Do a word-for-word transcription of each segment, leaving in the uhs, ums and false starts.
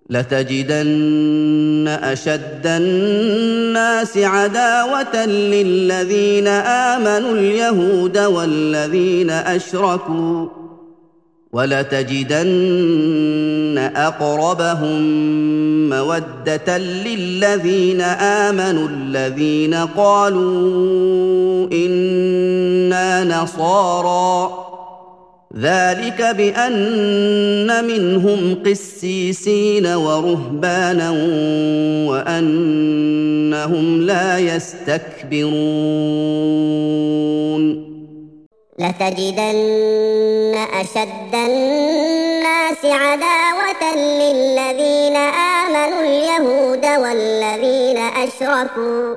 لتجدن أشد الناس عداوة للذين آمنوا اليهود والذين أشركوا ولتجدن أقربهم مودة للذين آمنوا الذين قالوا إنا نصارى ذلك بأن منهم قسيسين ورهبانا وأنهم لا يستكبرون لتجدن أشد الناس عداوة للذين آمنوا اليهود والذين أشركوا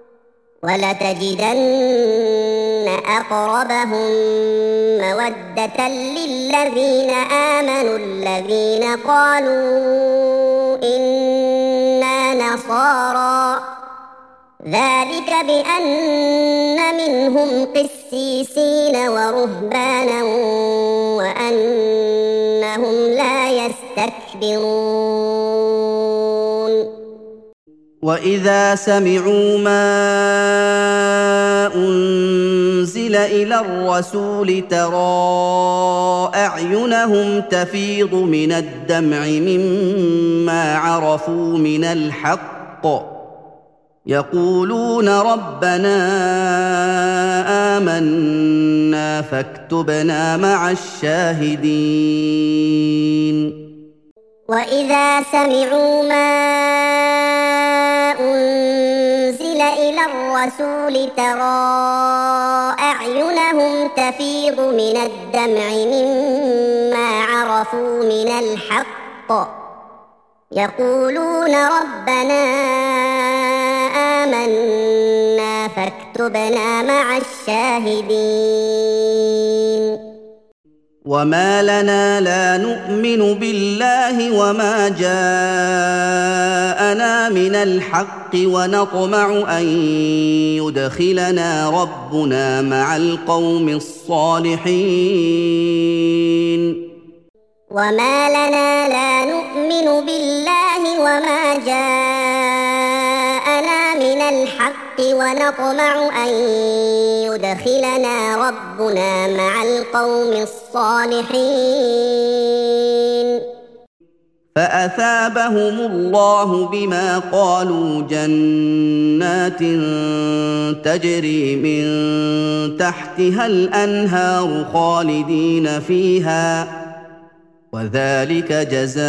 ولتجدن أقربهم مودة للذين آمنوا الذين قالوا إنا نصارى ذلك بأن منهم قسيسين ورهبانا وأنهم لا يستكبرون وإذا سمعوا ما أنزل إلى الرسول ترى أعينهم تفيض من الدمع مما عرفوا من الحق يقولون ربنا آمنا فاكتبنا مع الشاهدين وإذا سمعوا ما أنزل إلى الرسول ترى أعينهم تفيض من الدمع مما عرفوا من الحق يقولون ربنا آمنا فاكتبنا مع الشاهدين وما لنا لا نؤمن بالله وما جاءنا من الحق ونطمع أن يدخلنا ربنا مع القوم الصالحين وما لنا لا نؤمن بالله وما جاءنا من الحق ونطمع أن يدخلنا ربنا مع القوم الصالحين فأثابهم الله بما قالوا جنات تجري من تحتها الأنهار خالدين فيها وذلك جزاء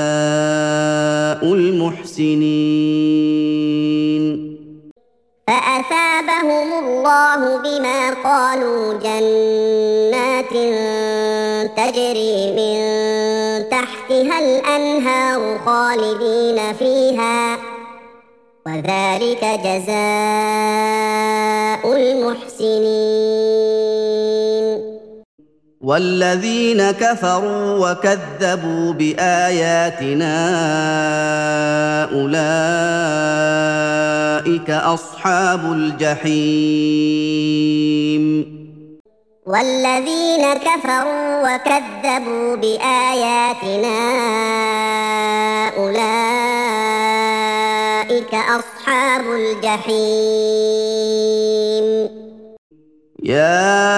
المحسنين فأثابهم الله بما قالوا جنات تجري من تحتها الأنهار خالدين فيها وذلك جزاء المحسنين والذين كفروا وكذبوا بآياتنا أولئك أصحاب الجحيم والذين كفروا وكذبوا بآياتنا أولئك أصحاب الجحيم يا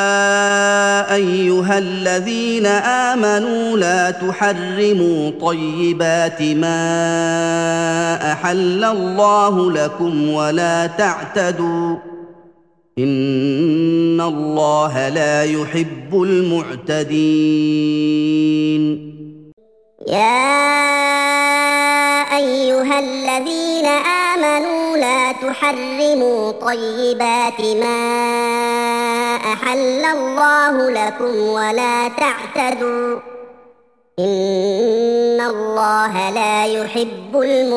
أيها الذين آمنوا لا تحرموا طيبات ما أحل الله لكم ولا تعتدوا إن الله لا يحب المعتدين يا أيها الذين آمنوا لا تحرموا طيبات ما أحل الله لكم ولا تعتدوا إن الله لا يحب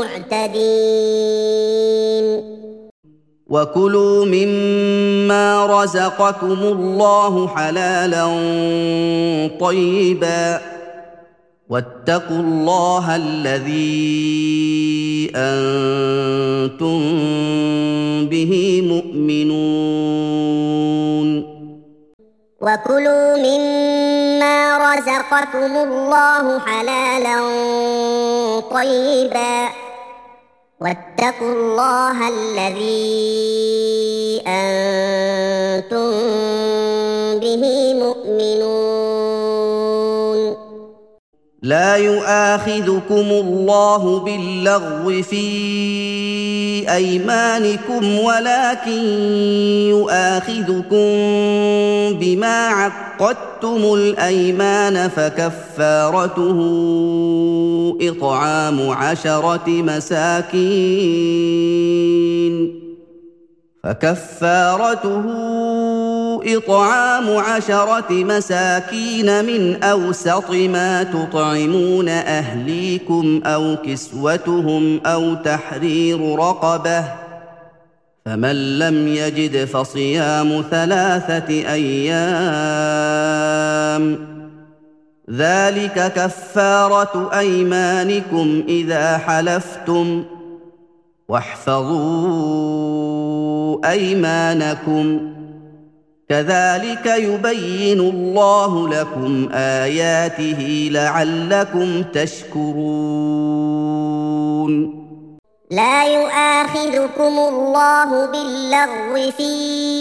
المعتدين وكلوا مما رزقكم الله حلالا طيبا واتقوا الله الذي أنتم به مؤمنون وكلوا مما رزقكم الله حلالا طيبا واتقوا الله الذي أنتم به مؤمنون. لا يؤاخذكم الله باللغو في أيمانكم ولكن يؤاخذكم بما عقدتم الأيمان فكفارته إطعام عشرة مساكين فكفارته إطعام عشرة مساكين من أوسط ما تطعمون أهليكم أو كسوتهم أو تحرير رقبة فمن لم يجد فصيام ثلاثة أيام ذلك كفارة أيمانكم إذا حلفتم واحفظوا أيمانكم كذلك يبين الله لكم آياته لعلكم تشكرون. لا يؤاخذكم الله باللغو في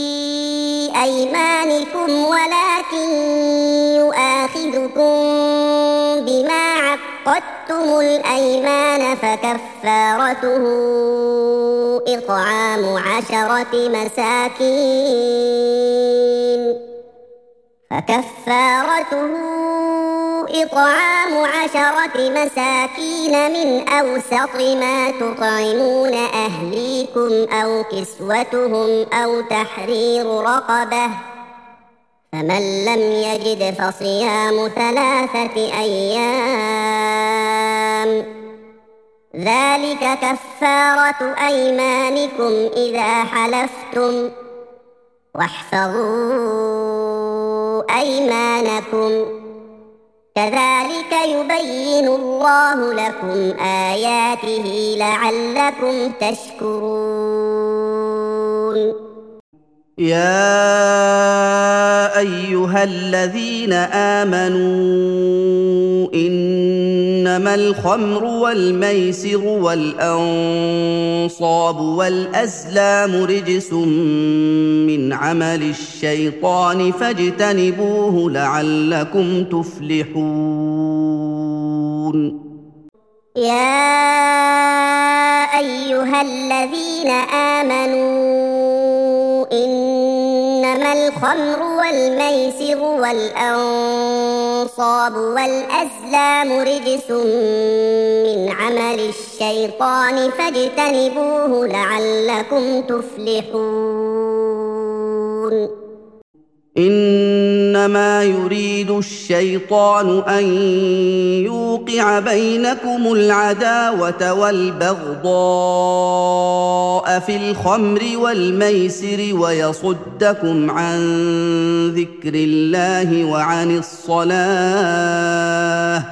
أيمانكم ولكن يؤاخذكم بما عقدتم الأيمان فكفارته إطعام عشرة مساكين فكفارته إطعام عشرة مساكين من أوسط ما تطعمون أهليكم أو كسوتهم أو تحرير رقبة فمن لم يجد فصيام ثلاثة أيام ذلك كفارة أيمانكم إذا حلفتم واحفظوا أيمانكم كذلك يبين الله لكم آياته لعلكم تشكرون. يا أيها الذين آمنوا إنما الخمر والميسر والأنصاب والأزلام رجس من عمل الشيطان فاجتنبوه لعلكم تفلحون. يا أيها الذين آمنوا إنما الخمر والميسر والأنصاب والأزلام رجس من عمل الشيطان فاجتنبوه لعلكم تفلحون. إنما يريد الشيطان أن يوقع بينكم العداوة والبغضاء في الخمر والميسر ويصدكم عن ذكر الله وعن الصلاة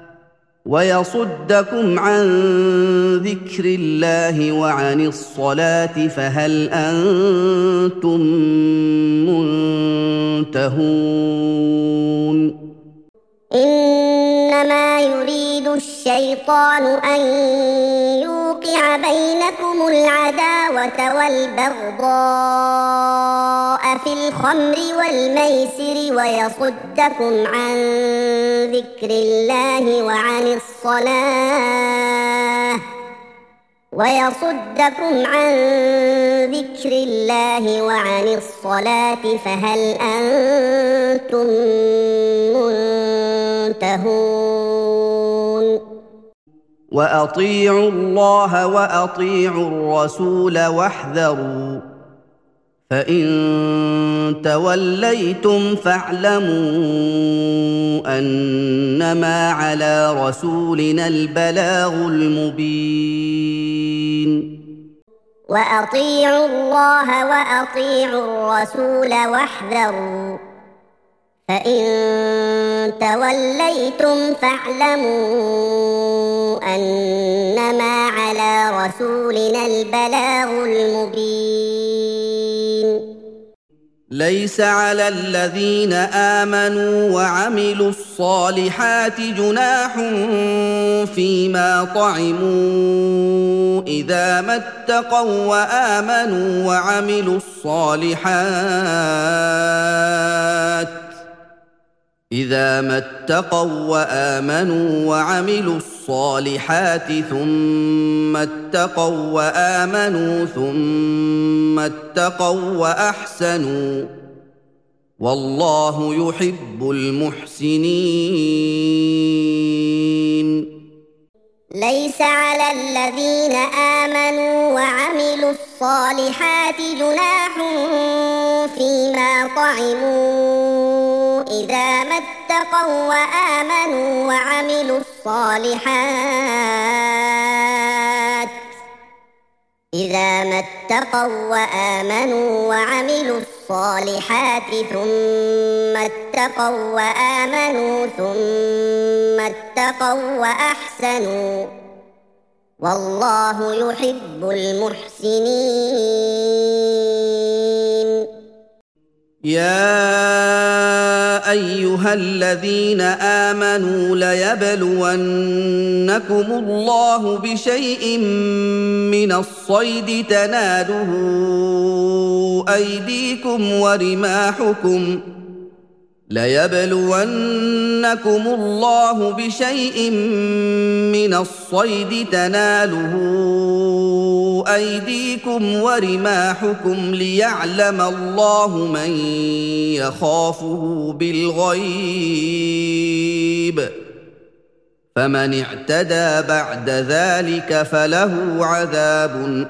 ويصدكم عن ذكر الله وعن الصلاة فهل أنتم منتهون؟ إنما يريد الشيطان أن يوقع بينكم العداوة والبغضاء في الخمر والميسر ويصدكم عن ذكر الله وعن الصلاة ويصدكم عن ذكر الله وعن الصلاة فهل أنتم منتهون؟ وأطيعوا الله وأطيعوا الرسول واحذروا فإن توليتم فاعلموا أنما على رسولنا البلاغ المبين. وأطيعوا الله وأطيعوا الرسول واحذروا فإن توليتم فاعلموا أنما على رسولنا البلاغ المبين. ليس على الذين آمنوا وعملوا الصالحات جناح فيما طعموا إذا ما اتقوا وآمنوا وعملوا الصالحات إذا ما اتقوا وآمنوا وعملوا الصالحات ثم اتقوا وآمنوا ثم اتقوا وأحسنوا والله يحب المحسنين. ليس على الذين آمنوا وعملوا الصالحات جناح فيما طعموا إذا ما اتقوا وآمنوا وعملوا الصالحات إذا ما اتقوا وآمنوا وعملوا الصالحات ثم اتقوا وآمنوا ثم اتقوا وأحسنوا والله يحب المحسنين. يا أيها الذين آمنوا ليبلونكم الله بشيء من الصيد تناله أيديكم ورماحكم ليبلونكم الله بشيء من الصيد تناله أيديكم ورماحكم ليعلم الله من يخافه بالغيب فمن اعتدى بعد ذلك فله عذاب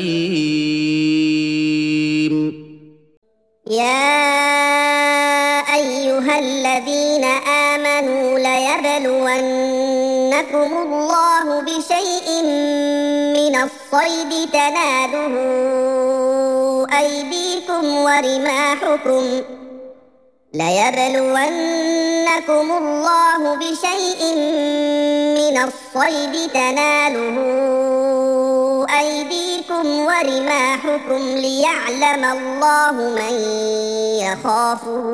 أليم. يا أيها الذين آمنوا ليبلونكم الله بشيء من الصيد تناله أيديكم ورماحكم ليبلونكم الله بشيء من الصيد تناله أيديكم ورماحكم ليعلم الله من يخافه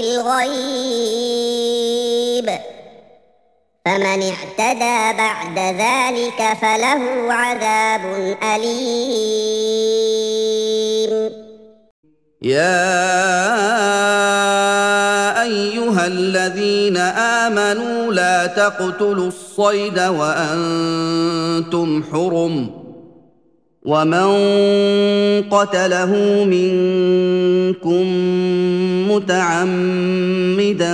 بالغيب فمن اعتدى بعد ذلك فله عذاب أليم. يا أيها الذين آمنوا لا تقتلوا الصيد وأنتم حرم ومن قتله منكم متعمدا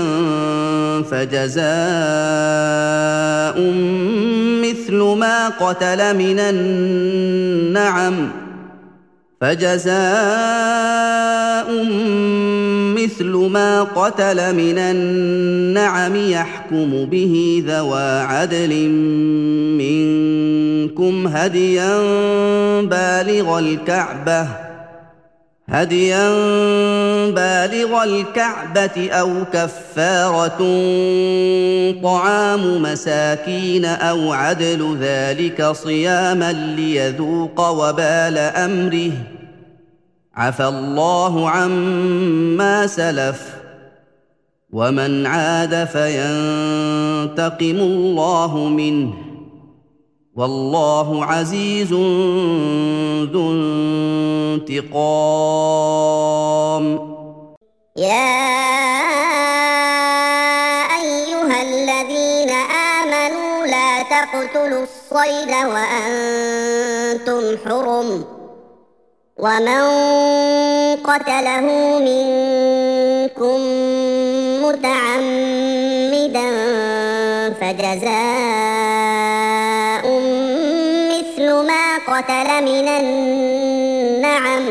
فجزاء مثل ما قتل من النعم فجزاء مثل ما قتل من النعم يحكم به ذوى عدل منكم هديا بالغ الكعبة هديا بالغ الكعبة أو كفارة طعام مساكين أو عدل ذلك صياما ليذوق وبال أمره عفى الله عما سلف ومن عاد فينتقم الله منه والله عزيز ذو انتقام. يا أيها الذين آمنوا لا تقتلوا الصيد وأنتم حرم ومن قتله منكم متعمدا فجزاء مثل ما قتل من النعم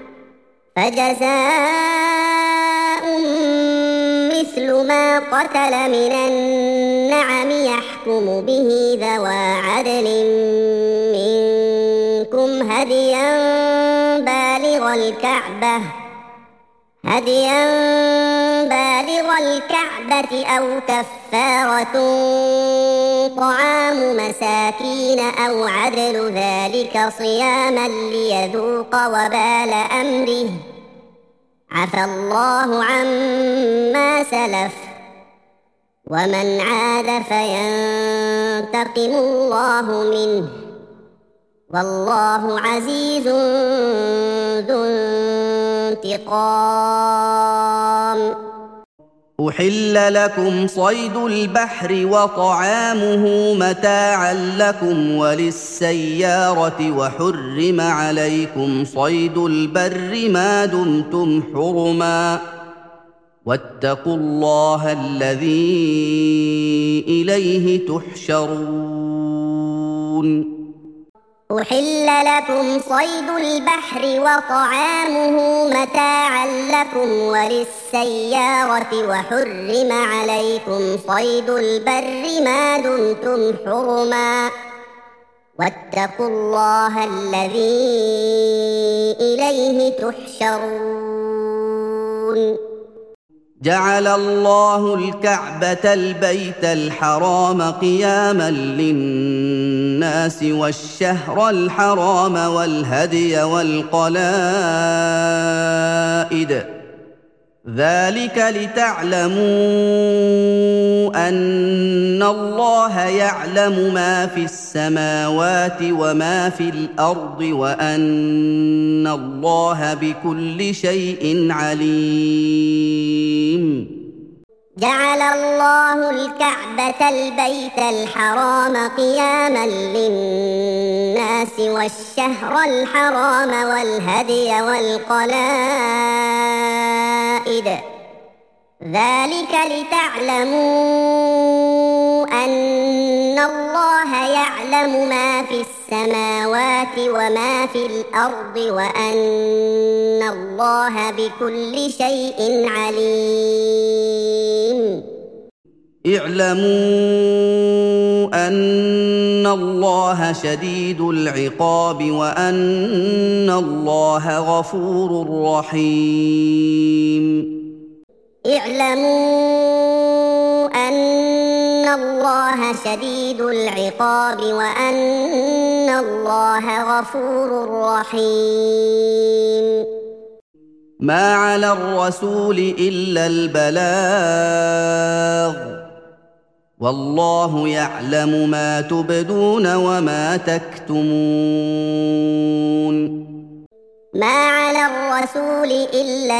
فجزاء مثل ما قتل من النعم يحكم به ذوى عدل منكم هديا بالغ الكعبة هديا بالغ الكعبة أو كفارة طعام مساكين أو عدل ذلك صياما ليذوق وبال أمره عفى الله عما سلف ومن عاد فينتقم الله منه والله عزيز ذو انتقام. أحل لكم صيد البحر وطعامه متاعا لكم وللسيارة وحرم عليكم صيد البر ما دمتم حرما واتقوا الله الذي إليه تحشرون. أحل لكم صيد البحر وطعامه متاعا لكم وللسيارة وحرم عليكم صيد البر ما دمتم حرما واتقوا الله الذي إليه تحشرون. جعل الله الكعبة البيت الحرام قياما للناس والشهر الحرام والهدي والقلائد ذلك لتعلموا أن الله يعلم ما في السماوات وما في الأرض وأن الله بكل شيء عليم. جعل الله الكعبة البيت الحرام قياما للناس والشهر الحرام والهدي والقلائد ذلك لتعلموا أن الله يعلم ما في السماوات وما في الأرض وأن الله بكل شيء عليم. اعلموا أن الله شديد العقاب وأن الله غفور رحيم. اعلموا أن الله شديد العقاب وأن الله غفور رحيم. ما على الرسول إلا البلاغ والله يعلم ما تبدون وما تكتمون. ما على الرسول إلا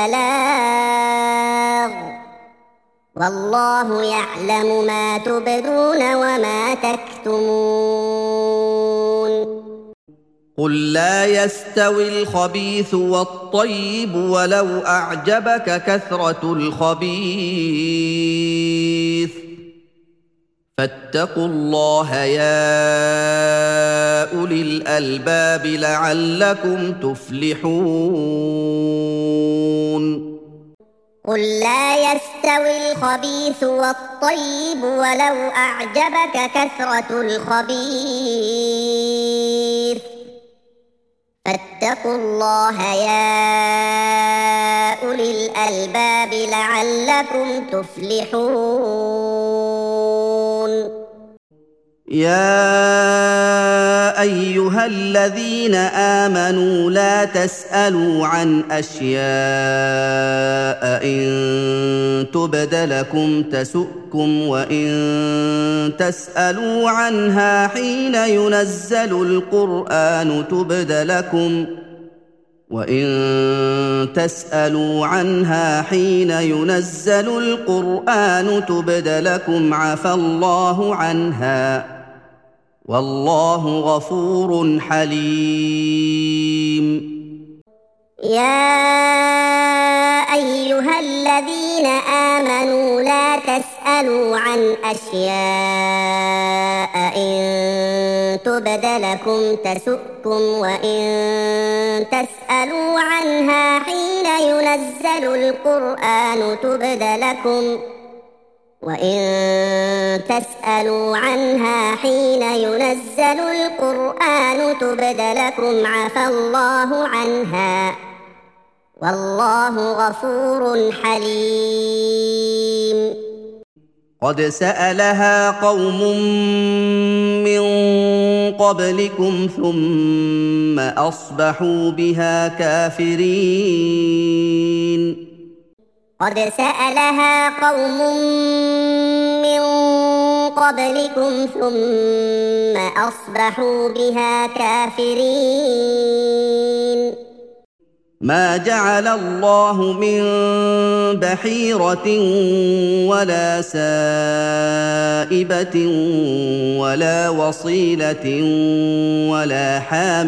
البلاغ والله يعلم ما تبدون وما تكتمون. قل لا يستوي الخبيث والطيب ولو أعجبك كثرة الخبيث فاتقوا الله يا أولي الألباب لعلكم تفلحون. قل لا يستوي الخبيث والطيب ولو أعجبك كثرة الخبيث فاتقوا الله يا أولي الألباب لعلكم تفلحون. يا أيها الذين آمنوا لا تسألوا عن أشياء إن تبد لكم تسؤكم وإن تسألوا عنها حين ينزل القرآن تبد لكم وإن تسألوا عنها حين ينزل القرآن تبد لكم عفى الله عنها والله غفور حليم. يا أيها الذين آمنوا لا تسألوا عن أشياء إن تبد لكم تسؤكم وإن تسألوا عنها حين ينزل القرآن تبد لكم وإن تسألوا عنها حين ينزل القرآن تبد لكم عفى الله عنها والله غفور حليم. قد سألها قوم من قبلكم ثم أصبحوا بها كافرين قد سألها قوم من قبلكم ثم أصبحوا بها كافرين ما جعل الله من بحيرة ولا سائبة ولا وصيلة ولا حام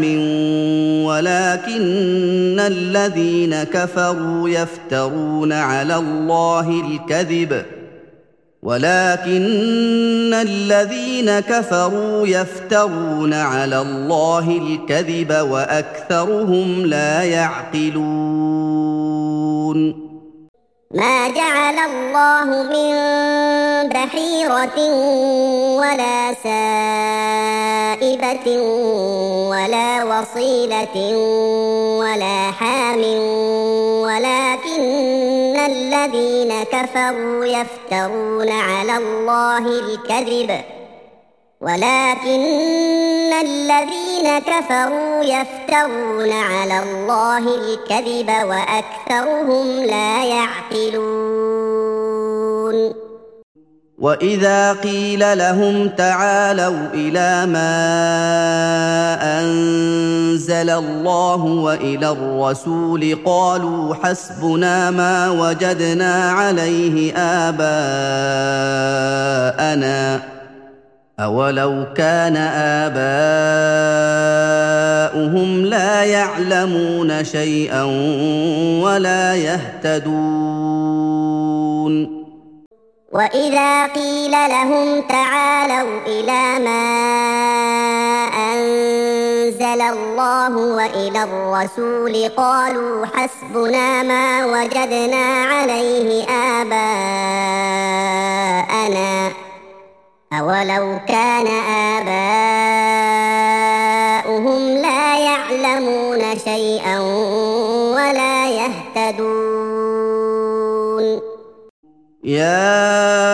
ولكن الذين كفروا يفترون على الله الكذب ولكن الذين كفروا يفترون على الله الكذب وأكثرهم لا يعقلون ما جعل الله من بحيرة ولا سائبة ولا وصيلة ولا حام ولكن الذين كفروا يفترون على الله الكذب ولكن الذين كفروا يفترون على الله الكذب وأكثرهم لا يعقلون وإذا قيل لهم تعالوا إلى ما أنزل الله وإلى الرسول قالوا حسبنا ما وجدنا عليه آباءنا أولو كان آباؤهم لا يعلمون شيئا ولا يهتدون وإذا قيل لهم تعالوا إلى ما أنزل الله وإلى الرسول قالوا حسبنا ما وجدنا عليه آباءنا أولو كان آباؤهم لا يعلمون شيئا ولا يهتدون يا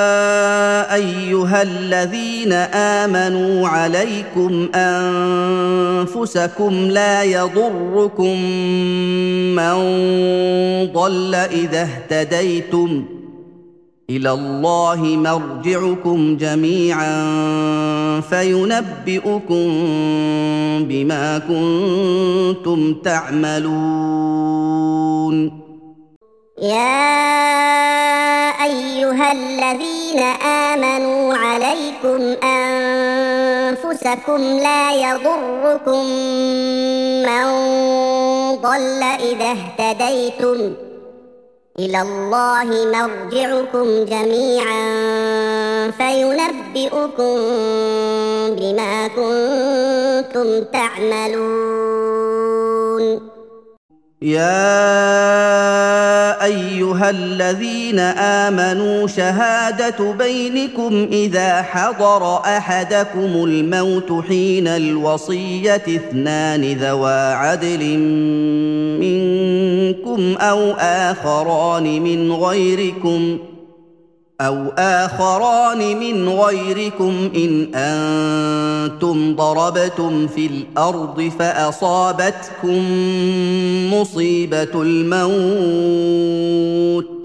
أيها الذين آمنوا عليكم أنفسكم لا يضركم من ضل إذا اهتديتم إلى الله مرجعكم جميعا فينبئكم بما كنتم تعملون يا أيها الذين آمنوا عليكم أنفسكم لا يضركم من ضل إذا اهتديتم إلى الله مرجعكم جميعا فينبئكم بما كنتم تعملون يا أيها الذين آمنوا شهادة بينكم إذا حضر أحدكم الموت حين الوصية اثنان ذوى عدل منكم أو آخران من غيركم أو آخران من غيركم إن أنتم ضربتم في الأرض فأصابتكم مصيبة الموت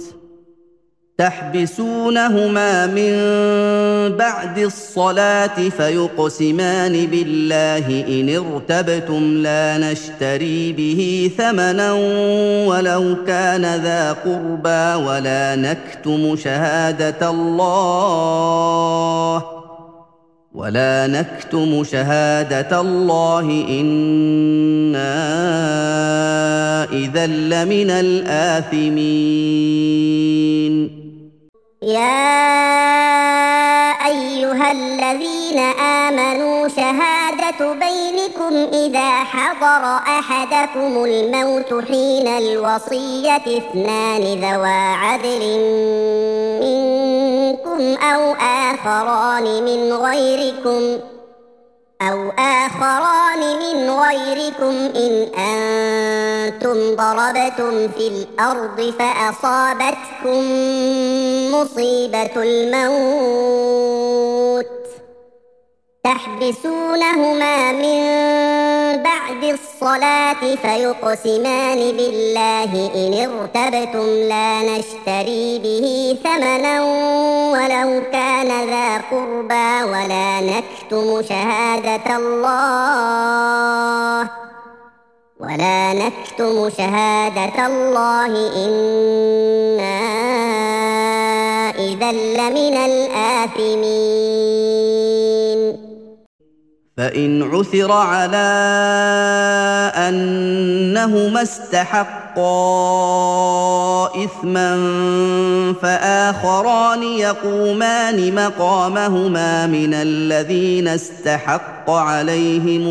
تحبسونهما من بعد الصلاة فيقسمان بالله إن ارتبتم لا نشتري به ثمنا ولو كان ذا قربى ولا نكتم شهادة الله ولا نكتم شهادة الله إنا إذا لمن الآثمين يا أيها الذين آمنوا شهادة بينكم إذا حضر أحدكم الموت حين الوصية اثنان ذوى عدل منكم أو آخران من غيركم أو آخران من غيركم إن أنتم ضربتم في الأرض فأصابتكم مصيبة الموت تحبسونهما من بعد الصلاة فيقسمان بالله إن ارتبتم لا نشتري به ثمنا ولو كان ذا قربى ولا نكتم شهادة الله ولا نكتم شهادة الله إنا إذا لمن الآثمين فإن عثر على أنهما استحقا إثما فآخران يقومان مقامهما من الذين استحق عليهم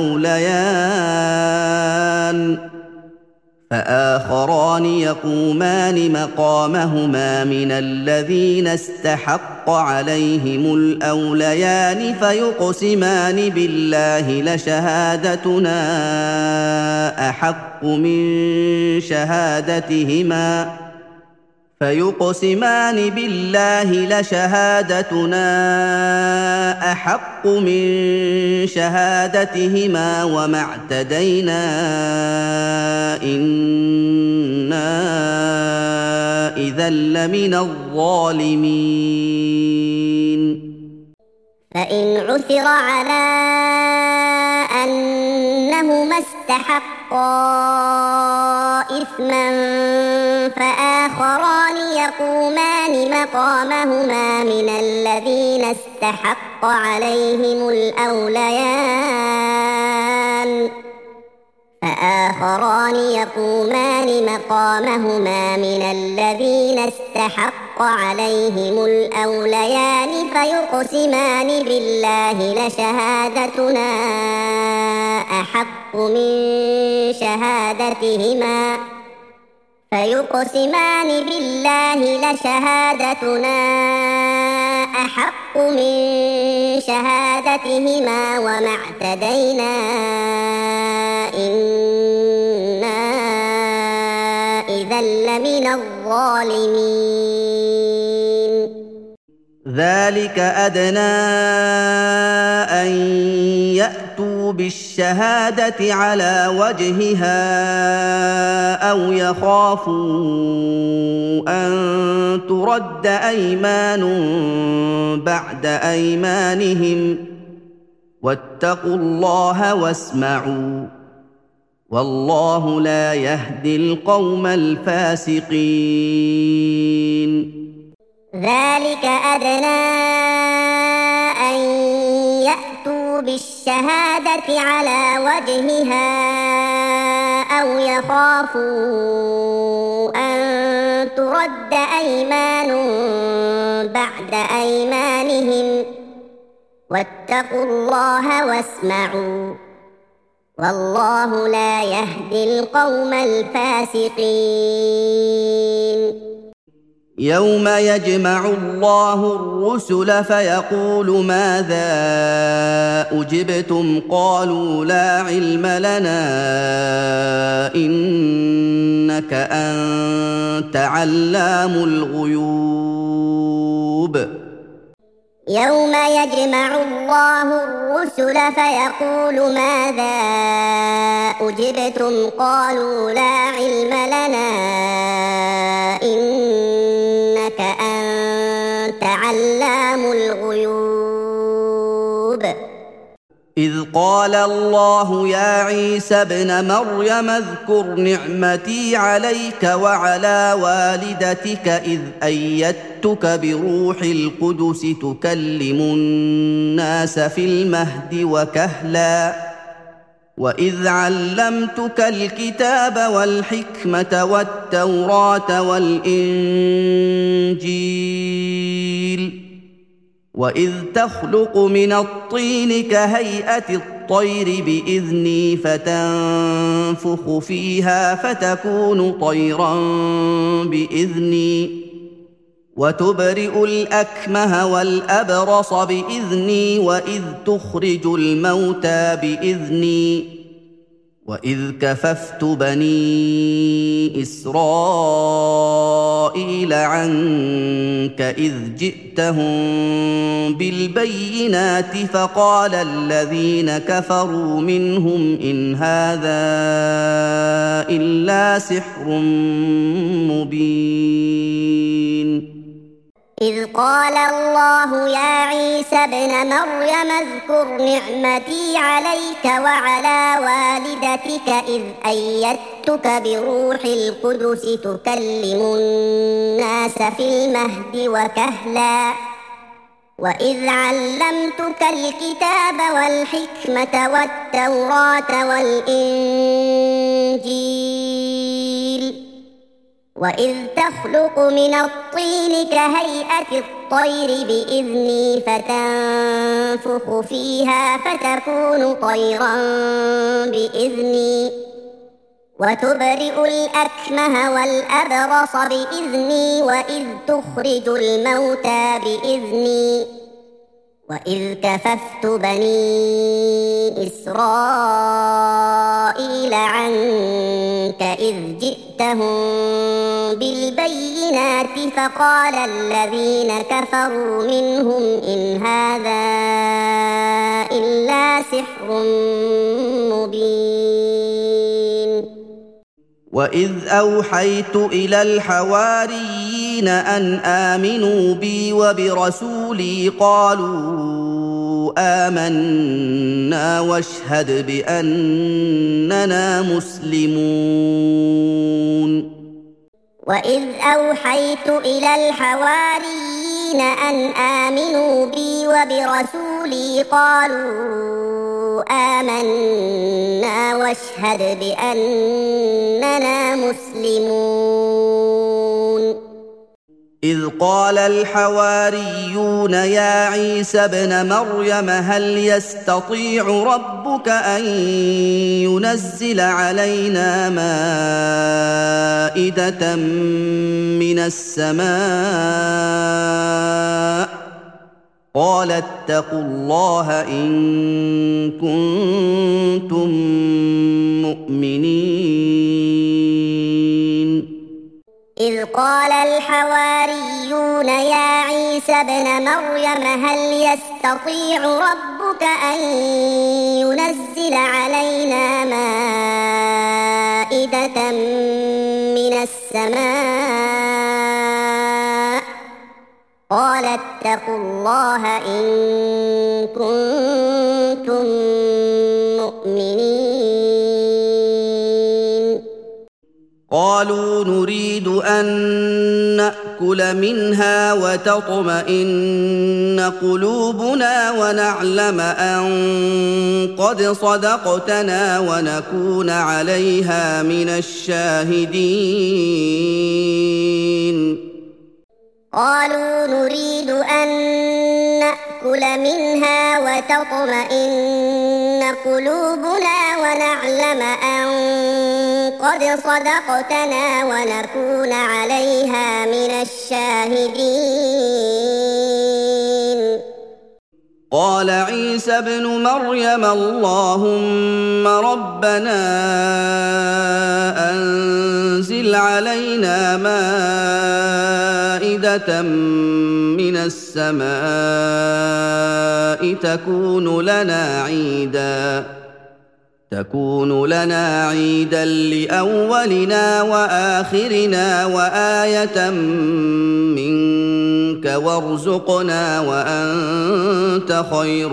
الأوليان فآخران يقومان مقامهما من الذين استحق عليهم الأوليان فيقسمان بالله لشهادتنا أحق من شهادتهما فيقسمان بالله لشهادتنا أحق من شهادتهما وما اعتدينا إنا إذا لمن الظالمين فإن عثر على أنهما استحقا إثما فآخران يقومان مقامهما من الذين استحق عليهم الأوليان فآخران يقومان مقامهما من الذين استحق عليهم الأوليان فيقسمان بالله لشهادتنا أحق من شهادتهما فيقسمان بالله لشهادتنا أحق من شهادتهما وما اعتدينا إنا إذا لمن الظالمين ذلك أدنى أن يأتوا بالشهادة على وجهها أو يخافوا أن ترد أيمان بعد أيمانهم واتقوا الله واسمعوا والله لا يهدي القوم الفاسقين ذلك أدنى أن يأتوا بالشهادة على وجهها أو يخافوا أن ترد أيمان بعد أيمانهم واتقوا الله واسمعوا والله لا يهدي القوم الفاسقين يوم يجمع الله الرسل فيقول ماذا أجبتم قالوا لا علم لنا إنك أنت علام الغيوب يوم يجمع الله الرسل فيقول ماذا أجبتم قالوا لا علم لنا إنك أنت علام الغيوب إذ قال الله يا عيسى ابن مريم اذكر نعمتي عليك وعلى والدتك إذ أيدتك بروح القدس تكلم الناس في المهد وكهلا وإذ علمتك الكتاب والحكمة والتوراة والإنجيل وإذ تخلق من الطين كهيئة الطير بإذني فتنفخ فيها فتكون طيرا بإذني وتبرئ الأكمه والأبرص بإذني وإذ تخرج الموتى بإذني وإذ كففت بني إسرائيل عنك إذ جئتهم بالبينات فقال الذين كفروا منهم إن هذا إلا سحر مبين إذ قال الله يا عيسى ابن مريم اذكر نعمتي عليك وعلى والدتك إذ أيدتك بروح القدس تكلم الناس في المهد وكهلا وإذ علمتك الكتاب والحكمة والتوراة والإنجيل وإذ تخلق من الطين كهيئة الطير بإذني فتنفخ فيها فتكون طيرا بإذني وتبرئ الأكمه والأبرص بإذني وإذ تخرج الموتى بإذني وإذ كففت بني إسرائيل عنك إذ جئتهم بالبينات فقال الذين كفروا منهم إن هذا إلا سحر مبين وإذ أوحيت إلى الحواريين أن آمنوا بي وبرسولي قالوا آمنا واشهد بأننا مسلمون وإذ أوحيت إلى الحواريين أن آمنوا بي وبرسولي قالوا آمنا واشهد بأننا مسلمون إذ قال الحواريون يا عيسى ابن مريم هل يستطيع ربك أن ينزل علينا مائدة من السماء قال اتقوا الله إن كنتم مؤمنين إذ قال الحواريون يا عيسى ابن مريم هل يستطيع ربك أن ينزل علينا مائدة من السماء قال اتقوا الله إن كنتم مؤمنين قالوا نريد أن نأكل منها وتطمئن قلوبنا ونعلم أن قد صدقتنا ونكون عليها من الشاهدين قالوا نريد أن نأكل منها وتطمئن قلوبنا ونعلم أن قد صدقتنا ونكون عليها من الشاهدين قال عيسى ابن مريم اللهم ربنا أنزل علينا مائدة من السماء تكون لنا عيداً تكون لنا عيدا لأولنا وآخرنا وآية منك وارزقنا وأنت خير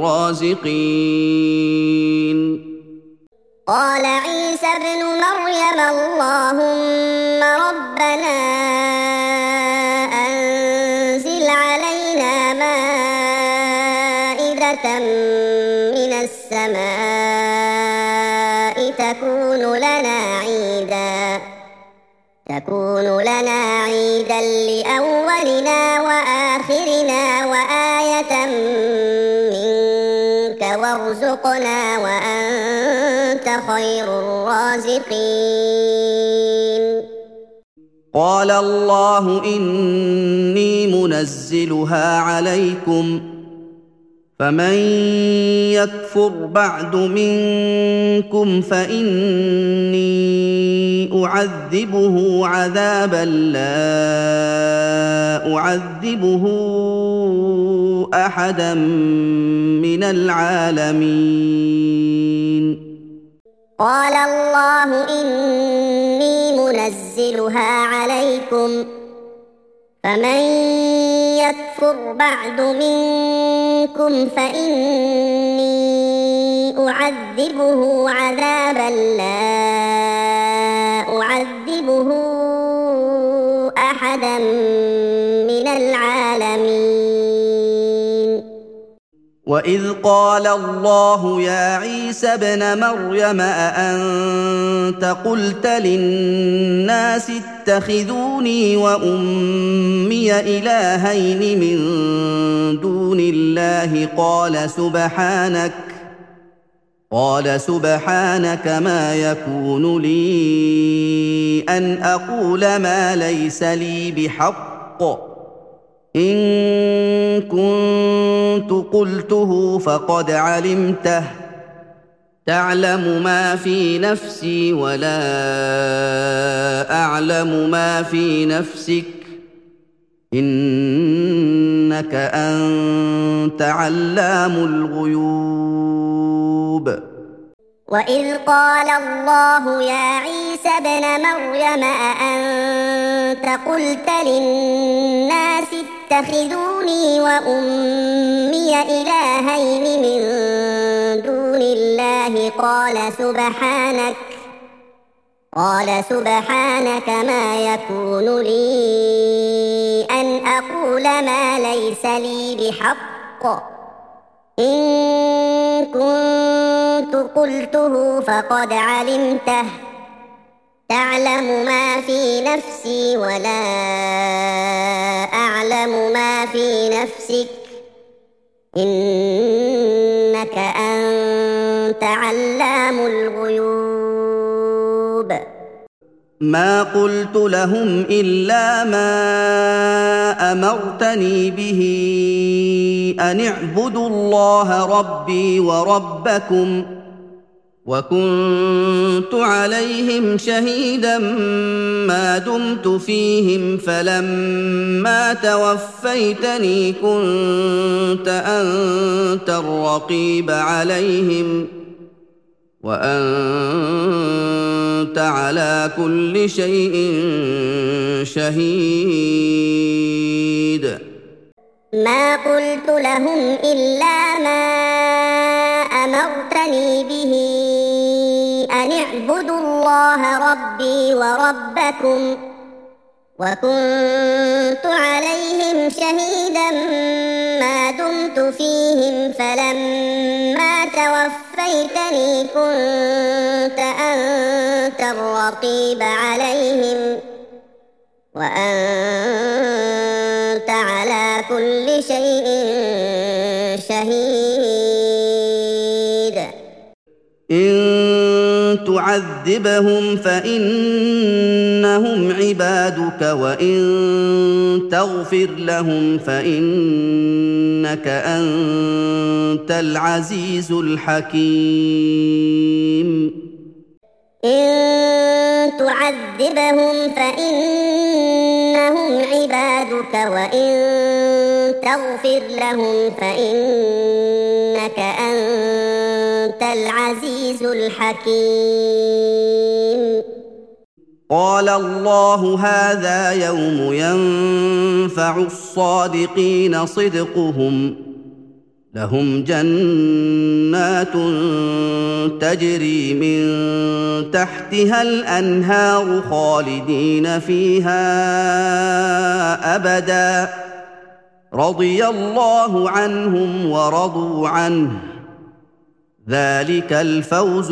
الرازقين قال عيسى ابن مريم اللهم ربنا أنزل علينا مائدة من السماء تكون لنا عيدا تكون لنا عيدا لأولنا وآخرنا وآية منك وارزقنا وأنت خير الرازقين قال الله إني منزلها عليكم فمن يكفر بعد منكم فإني أعذبه عذابا لا أعذبه أحدا من العالمين. قال الله إني منزلها عليكم فمن يكفر بعد منكم فإني أعذبه عذابا لا أعذبه أحدا من العالمين. وإذ قال الله يا عيسى ابن مريم أأنت قلت للناس اتخذوني وأمي إلهين من دون الله قال سبحانك قال سبحانك ما يكون لي أن أقول ما ليس لي بحق إن كنت قلته فقد علمته تعلم ما في نفسي ولا أعلم ما في نفسك إنك أنت علام الغيوب. وإذ قال الله يا عيسى ابن مريم أأنت قلت للناس اتخذوني وأمي إلهين من دون الله قال سبحانك قال سبحانك ما يكون لي أن أقول ما ليس لي بحق إن كنت قلته فقد علمته تعلم ما في نفسي ولا أعلم ما في نفسك إنك أنت علام الغيوب. ما قلت لهم إلا ما أمرتني به أن اعبدوا الله ربي وربكم وكنت عليهم شهيدا ما دمت فيهم فلما توفيتني كنت أنت الرقيب عليهم وأنت على كل شيء شهيد. ما قلت لهم إلا ما أمرتني به أن اعبدوا الله ربي وربكم وكنت عليهم شهيدا ما دمت فيهم فلما توفيتني كنت أنت الرقيب عليهم وأنت على كل شيء شهيد. إن تعذبهم فإنهم عبادك وإن تغفر لهم فإنك أنت العزيز الحكيم. إن تعذبهم فإنهم عبادك وإن تغفر لهم فإنك أنت العزيز الحكيم. قال الله هذا يوم ينفع الصادقين صدقهم لهم جنات تجري من تحتها الأنهار خالدين فيها أبدا رضي الله عنهم ورضوا عنه ذلك الفوز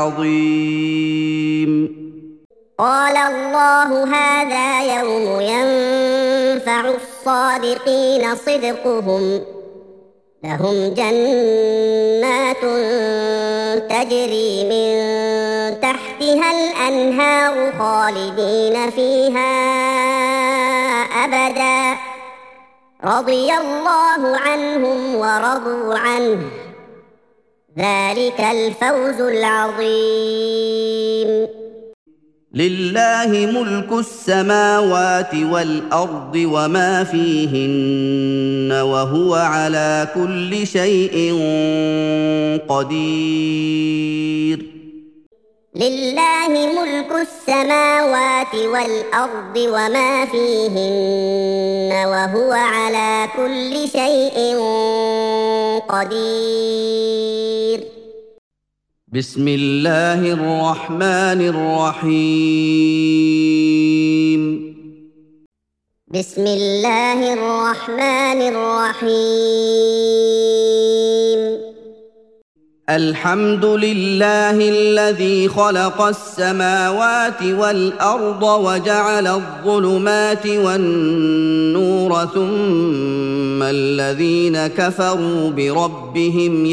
العظيم. قال الله هذا يوم ينفع الصادقين صدقهم لهم جنات تجري من تحتها الأنهار خالدين فيها أبدا رضي الله عنهم ورضوا عنه ذلك الفوز العظيم. لله ملك السماوات والأرض وما فيهن وهو على كل شيء قدير. لله ملك السماوات والأرض وما فيهن وهو على كل شيء قدير. بسم الله الرحمن الرحيم. بسم الله الرحمن الرحيم. الحمد لله الذي خلق السماوات والأرض وجعل الظلمات والنور ثم الذين كفروا بربهم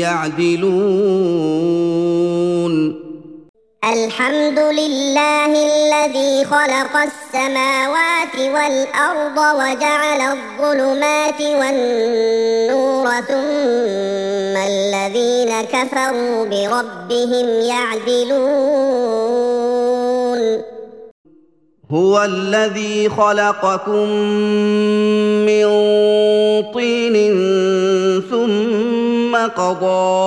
يعدلون. الحمد لله الذي خلق السماوات والأرض وجعل الظلمات والنور ثم الذين كفروا بربهم يعدلون. هو الذي خلقكم من طين ثم قضى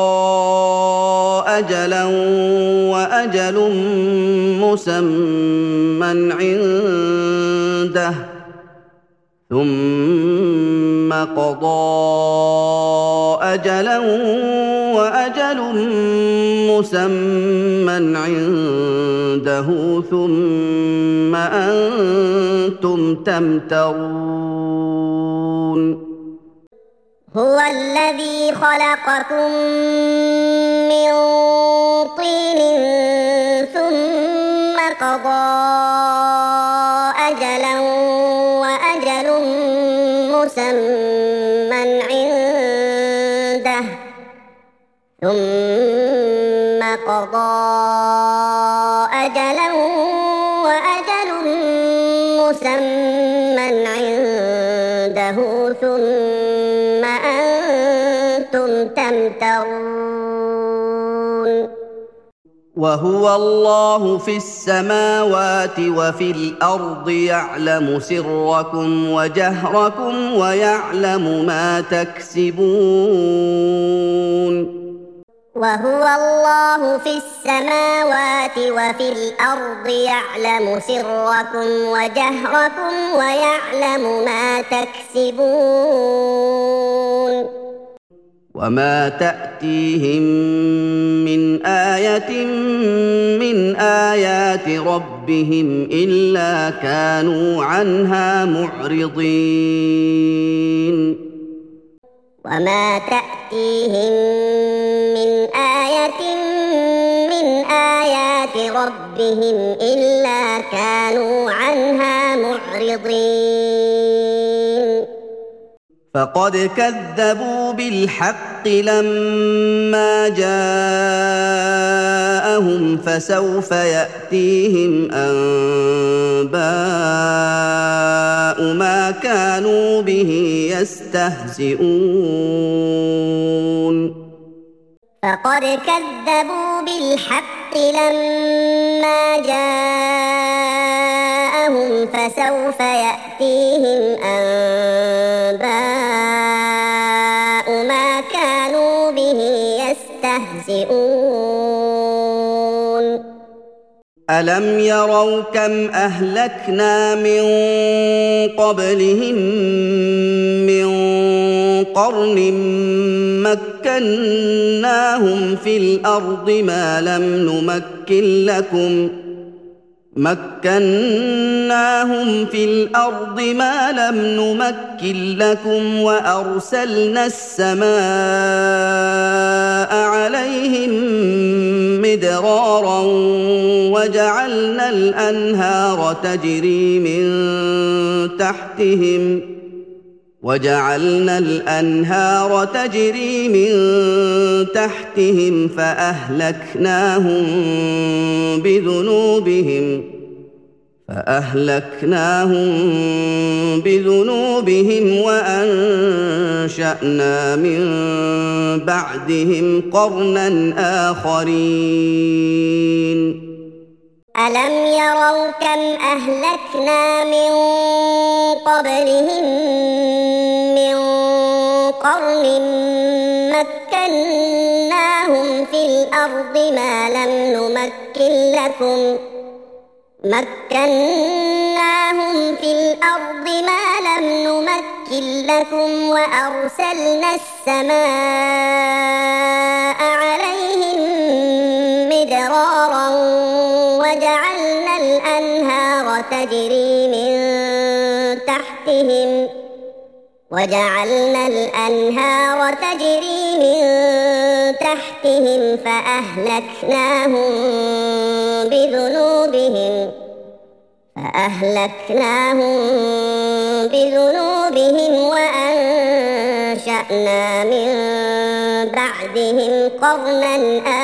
أجلا وأجل مسمى عنده ثم قضى أجلا وأجل مسمى عنده ثم أنتم تمترون. هو الذي خلقكم من طين ثم قضى أجلا وأجل مسمى عنده ثم قضى أجلا وأجل مسمى عنده ثم أنتم تمترون. وهو الله في السماوات وفي الأرض يعلم سركم وجهركم ويعلم ما تكسبون. وهو الله في السماوات وفي الأرض يعلم سركم وجهركم ويعلم ما تكسبون. وما تأتيهم من آية من آيات ربهم إلا كانوا عنها معرضين. وما تأتيهم من آية من آيات ربهم إلا كانوا عنها معرضين. فقد كذبوا بالحق لما جاءهم فسوف يأتيهم أنباء ما كانوا به يستهزئون. فقد كذبوا بالحق لما جاءهم فسوف يأتيهم أنباء ما كانوا به يستهزئون. ألم يروا كم أهلكنا من قبلهم من قرن مكناهم في الأرض ما لم نمكن لكم مكناهم في الأرض ما لم نمكن لكم وأرسلنا السماء عليهم مدرارا وجعلنا الأنهار تجري من تحتهم وجعلنا الأنهار تجري من تحتهم فأهلكناهم بذنوبهم فأهلكناهم بذنوبهم وأنشأنا من بعدهم قرنا آخرين. ألم يروا كم أهلكنا من قبلهم من قرن مكناهم في الأرض ما لم نمكن لكم مكناهم في الأرض ما لم نمكن لكم وأرسلنا السماء عليهم مدرارا وجعلنا الأنهار تجري من تحتهم وجعلنا الأنهار تجري من تحتهم فأهلكناهم بذنوبهم فأهلكناهم بذنوبهم وأنشأنا من بعدهم قرنا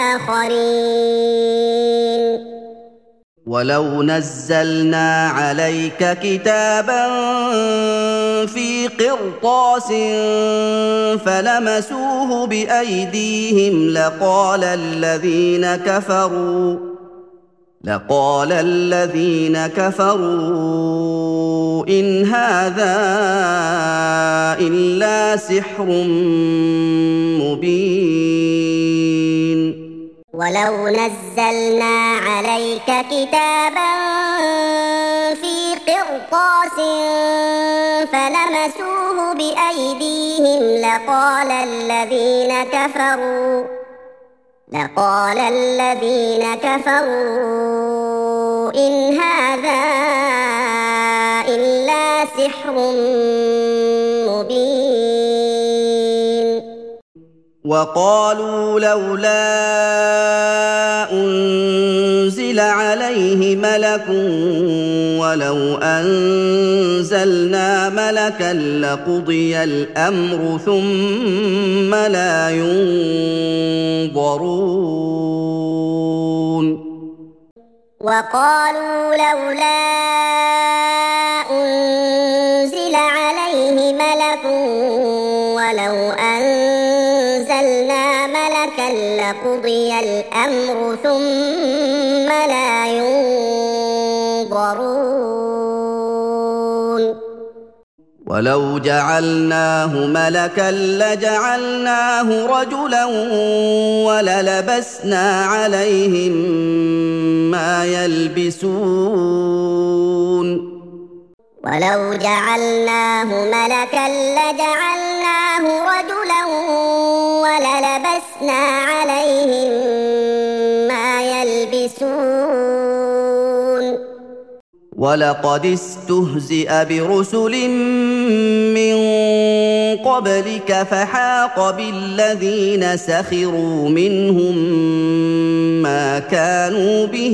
آخرين. ولو نزلنا عليك كتابا في قرطاس فلمسوه بأيديهم لقال الذين كفروا لقال الذين كفروا إن هذا إلا سحر مبين. ولو نزلنا عليك كتابا في قرطاس فلمسوه بأيديهم لقال الذين كفروا لقال الذين كفروا إن هذا إلا سحر مبين. وقالوا لولا أنزل عليه ملك ولو أنزلنا ملكا لقضي الأمر ثم لا ينظرون. وقالوا لولا أنزل عليه ملك ولو أنزلنا ملكا لقضي الأمر ثم لا ينظرون. ولو جعلناه ملكا لجعلناه رجلا وللبسنا عليهم ما يلبسون. ولو جعلناه ملكا لجعلناه رجلا وللبسنا عليهم ما يلبسون. ولقد استهزئ برسل من قبلك فحاق بالذين سخروا منهم ما كانوا به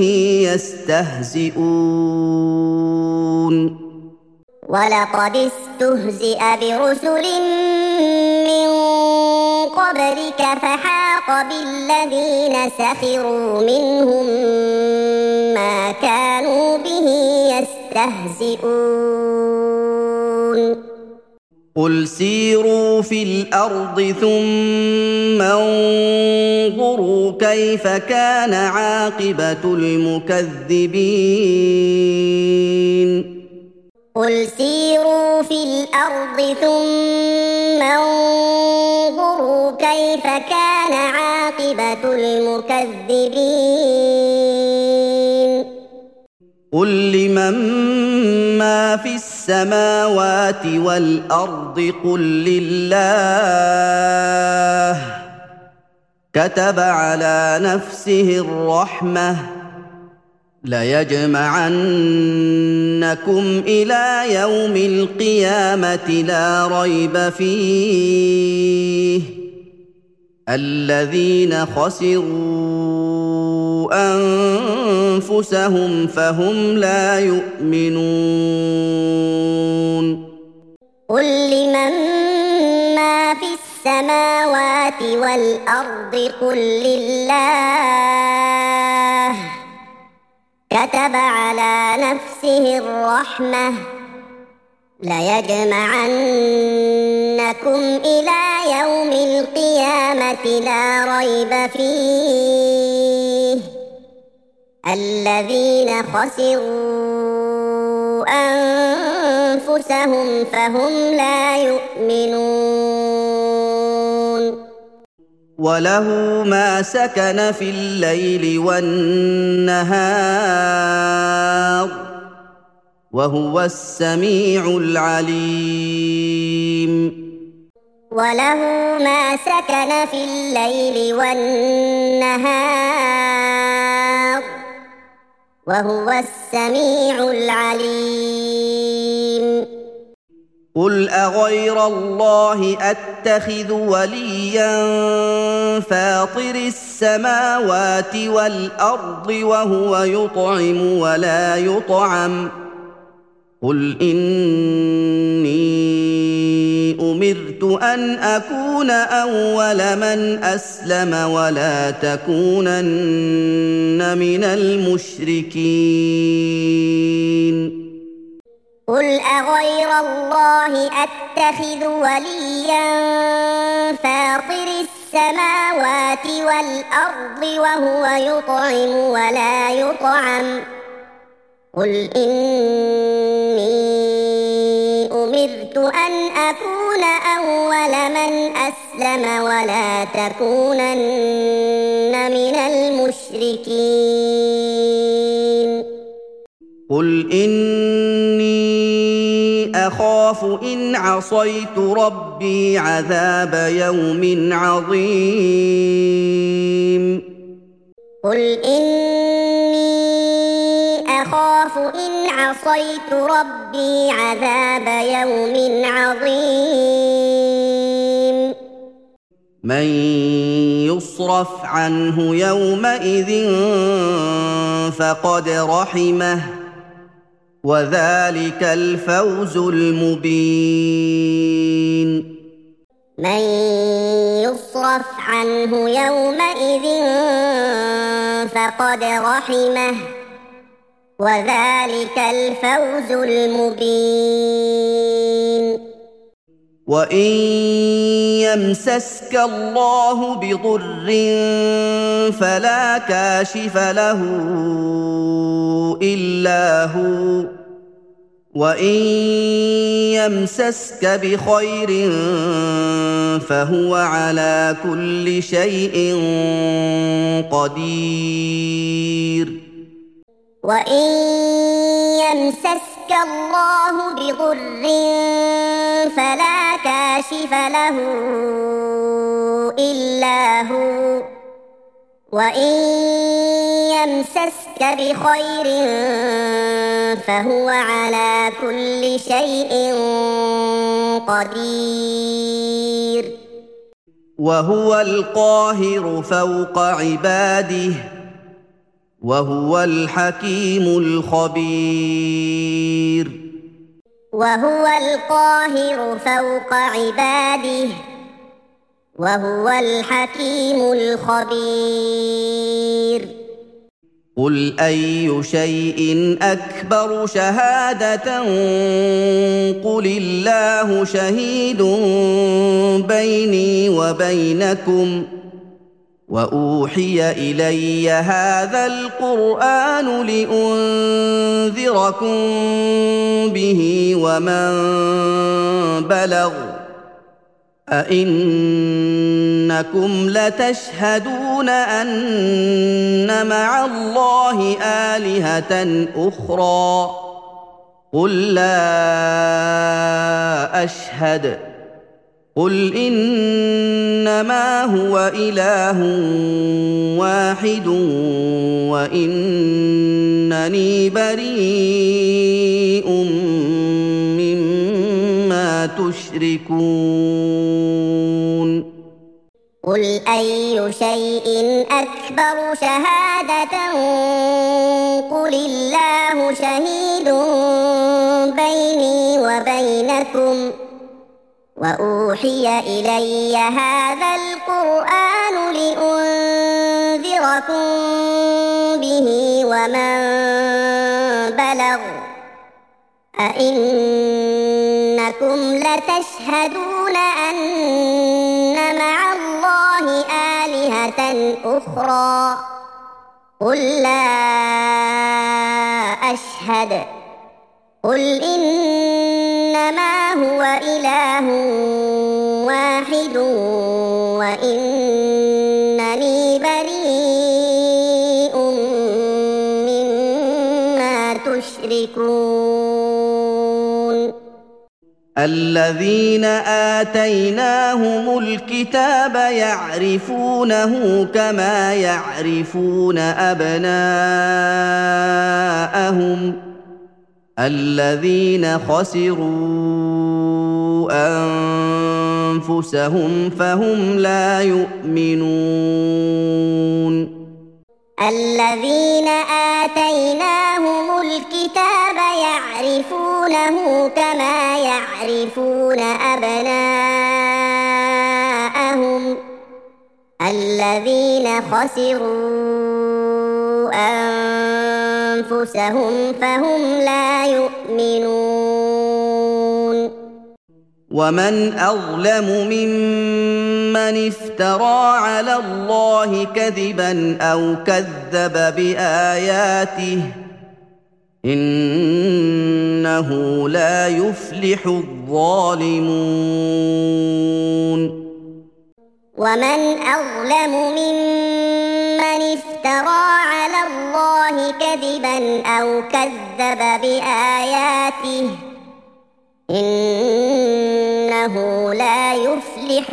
يستهزئون. ولقد استهزئ برسل من قبلك فحاق بالذين سخروا منهم ما كانوا به يستهزئون. قل سيروا في الأرض ثم انظروا كيف كان عاقبة المكذبين. قل سيروا في الأرض ثم انظروا كيف كان عاقبة المكذبين. قل لمن ما في السماوات والأرض قل لله كتب على نفسه الرحمة ليجمعنكم إلى يوم القيامة لا ريب فيه الذين خسروا أنفسهم فهم لا يؤمنون. قل لمن ما في السماوات والأرض قل لله كتب كتب على نفسه الرحمة ليجمعنكم إلى يوم القيامة لا ريب فيه الذين خسروا أنفسهم فهم لا يؤمنون وله ما سكن في الليل والنهار وهو السميع العليم وله ما سكن في الليل والنهار وهو السميع العليم قل أغير الله أتخذ وليا فاطر السماوات والأرض وهو يطعم ولا يطعم قل إني أمرت أن أكون أول من أسلم ولا تكونن من المشركين قل أغير الله أتخذ وليا فاطر السماوات والأرض وهو يطعم ولا يطعم قل إني أمرت أن أكون أول من أسلم ولا تكونن من المشركين قل إني أخاف إن عصيت ربي عذاب يوم عظيم قل إني أخاف إن عصيت ربي عذاب يوم عظيم من يصرف عنه يومئذ فقد رحمه وذلك الفوز المبين من يصرف عنه يومئذ فقد رحمه وذلك الفوز المبين وإن يمسسك الله بضر فلا كاشف له إلا هو وإن يمسسك بخير فهو على كل شيء قدير وإن يمسسك الله بضر فلا كاشف له إلا هو وإن يمسسك بخير فهو على كل شيء قدير وهو القاهر فوق عباده وهو الحكيم الخبير وهو القاهر فوق عباده وهو الحكيم الخبير قل أي شيء أكبر شهادة قل الله شهيد بيني وبينكم وأوحي إلي هذا القرآن لأنذركم به ومن بلغ أئنكم لتشهدون أن مع الله آلهة أخرى قل لا أشهد قل إنما هو إله واحد وإنني بريء مما تشركون قل أي شيء أكبر شهادة قل الله شهيد بيني وبينكم وأوحي إلي هذا القرآن لأنذركم أشركوا به ومن بلغ أئنكم لتشهدون أن مع الله آلهة أخرى قل لا أشهد قل إنما هو إله واحد وإنني بريء مما تشركون الذين آتيناهم الكتاب يعرفونه كما يعرفون أبناءهم الذين خسروا أنفسهم فهم لا يؤمنون الذين آتيناهم الكتاب يعرفونه كما يعرفون أبناءهم الذين خسروا أنفسهم فهم لا يؤمنون ومن أظلم ممن افترى على الله كذبا أو كذب بآياته إنه لا يفلح الظالمون ومن أظلم ممن افترى على الله كذبا أو كذب بآياته إنه لا يفلح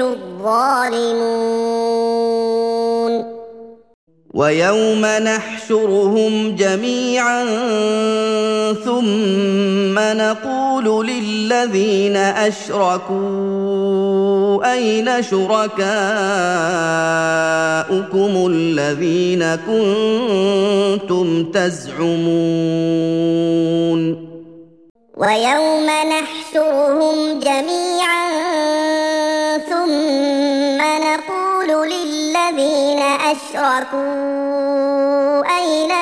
الظالمون ويوم نحشرهم جميعا ثم نقول للذين أشركوا أين شركاؤكم الذين كنتم تزعمون ويوم نحشرهم جميعا ثم نقول للذين أشركوا أين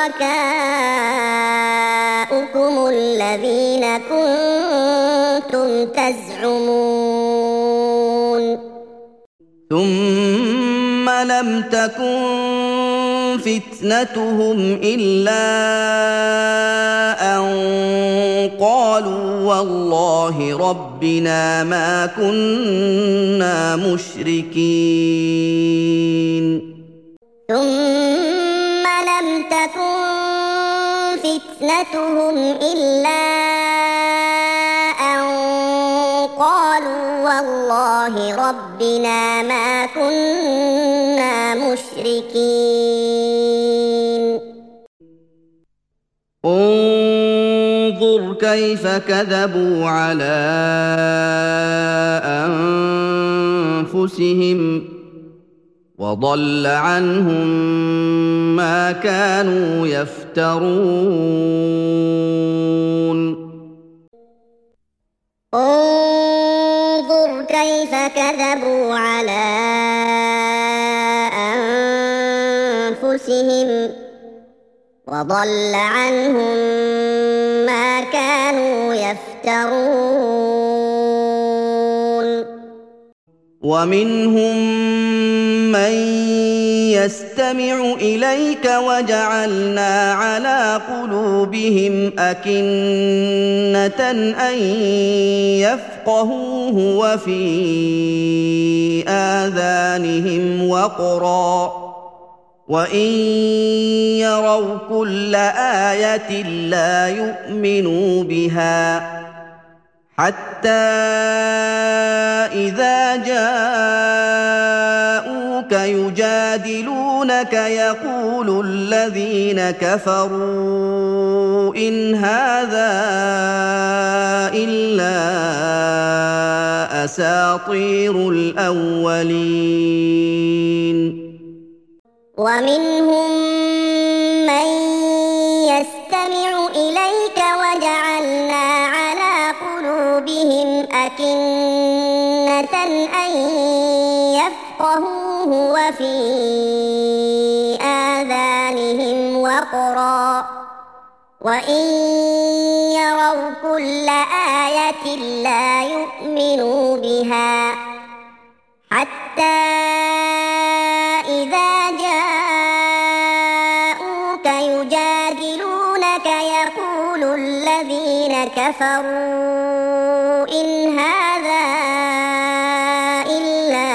شركاؤكم الذين كنتم تزعمون ثم لم تكن فتنتهم إلا أن قالوا والله ربنا ما كنا مشركين ثم لم تكن فتنتهم إلا أن قالوا والله ربنا ما كنا مشركين انظر كيف كذبوا على أنفسهم وضل عنهم ما كانوا يفترون انظر كيف كذبوا على أنفسهم وضل عنهم ما كانوا يفترون ومنهم من يستمع إليك وجعلنا على قلوبهم أكنة أن يفقهوه وفي آذانهم وقرا وإن يروا كل آية لا يؤمنوا بها حتى إذا جاءوك يجادلونك يقول الذين كفروا إن هذا إلا أساطير الأولين ومنهم من يستمع إليك وجعلنا على قلوبهم أكنة أن يفقهوه وفي مقرا وإن يروا كل آية لا يؤمنوا بها حتى إذا جاءوك يجادلونك يقول الذين كفروا إن هذا إلا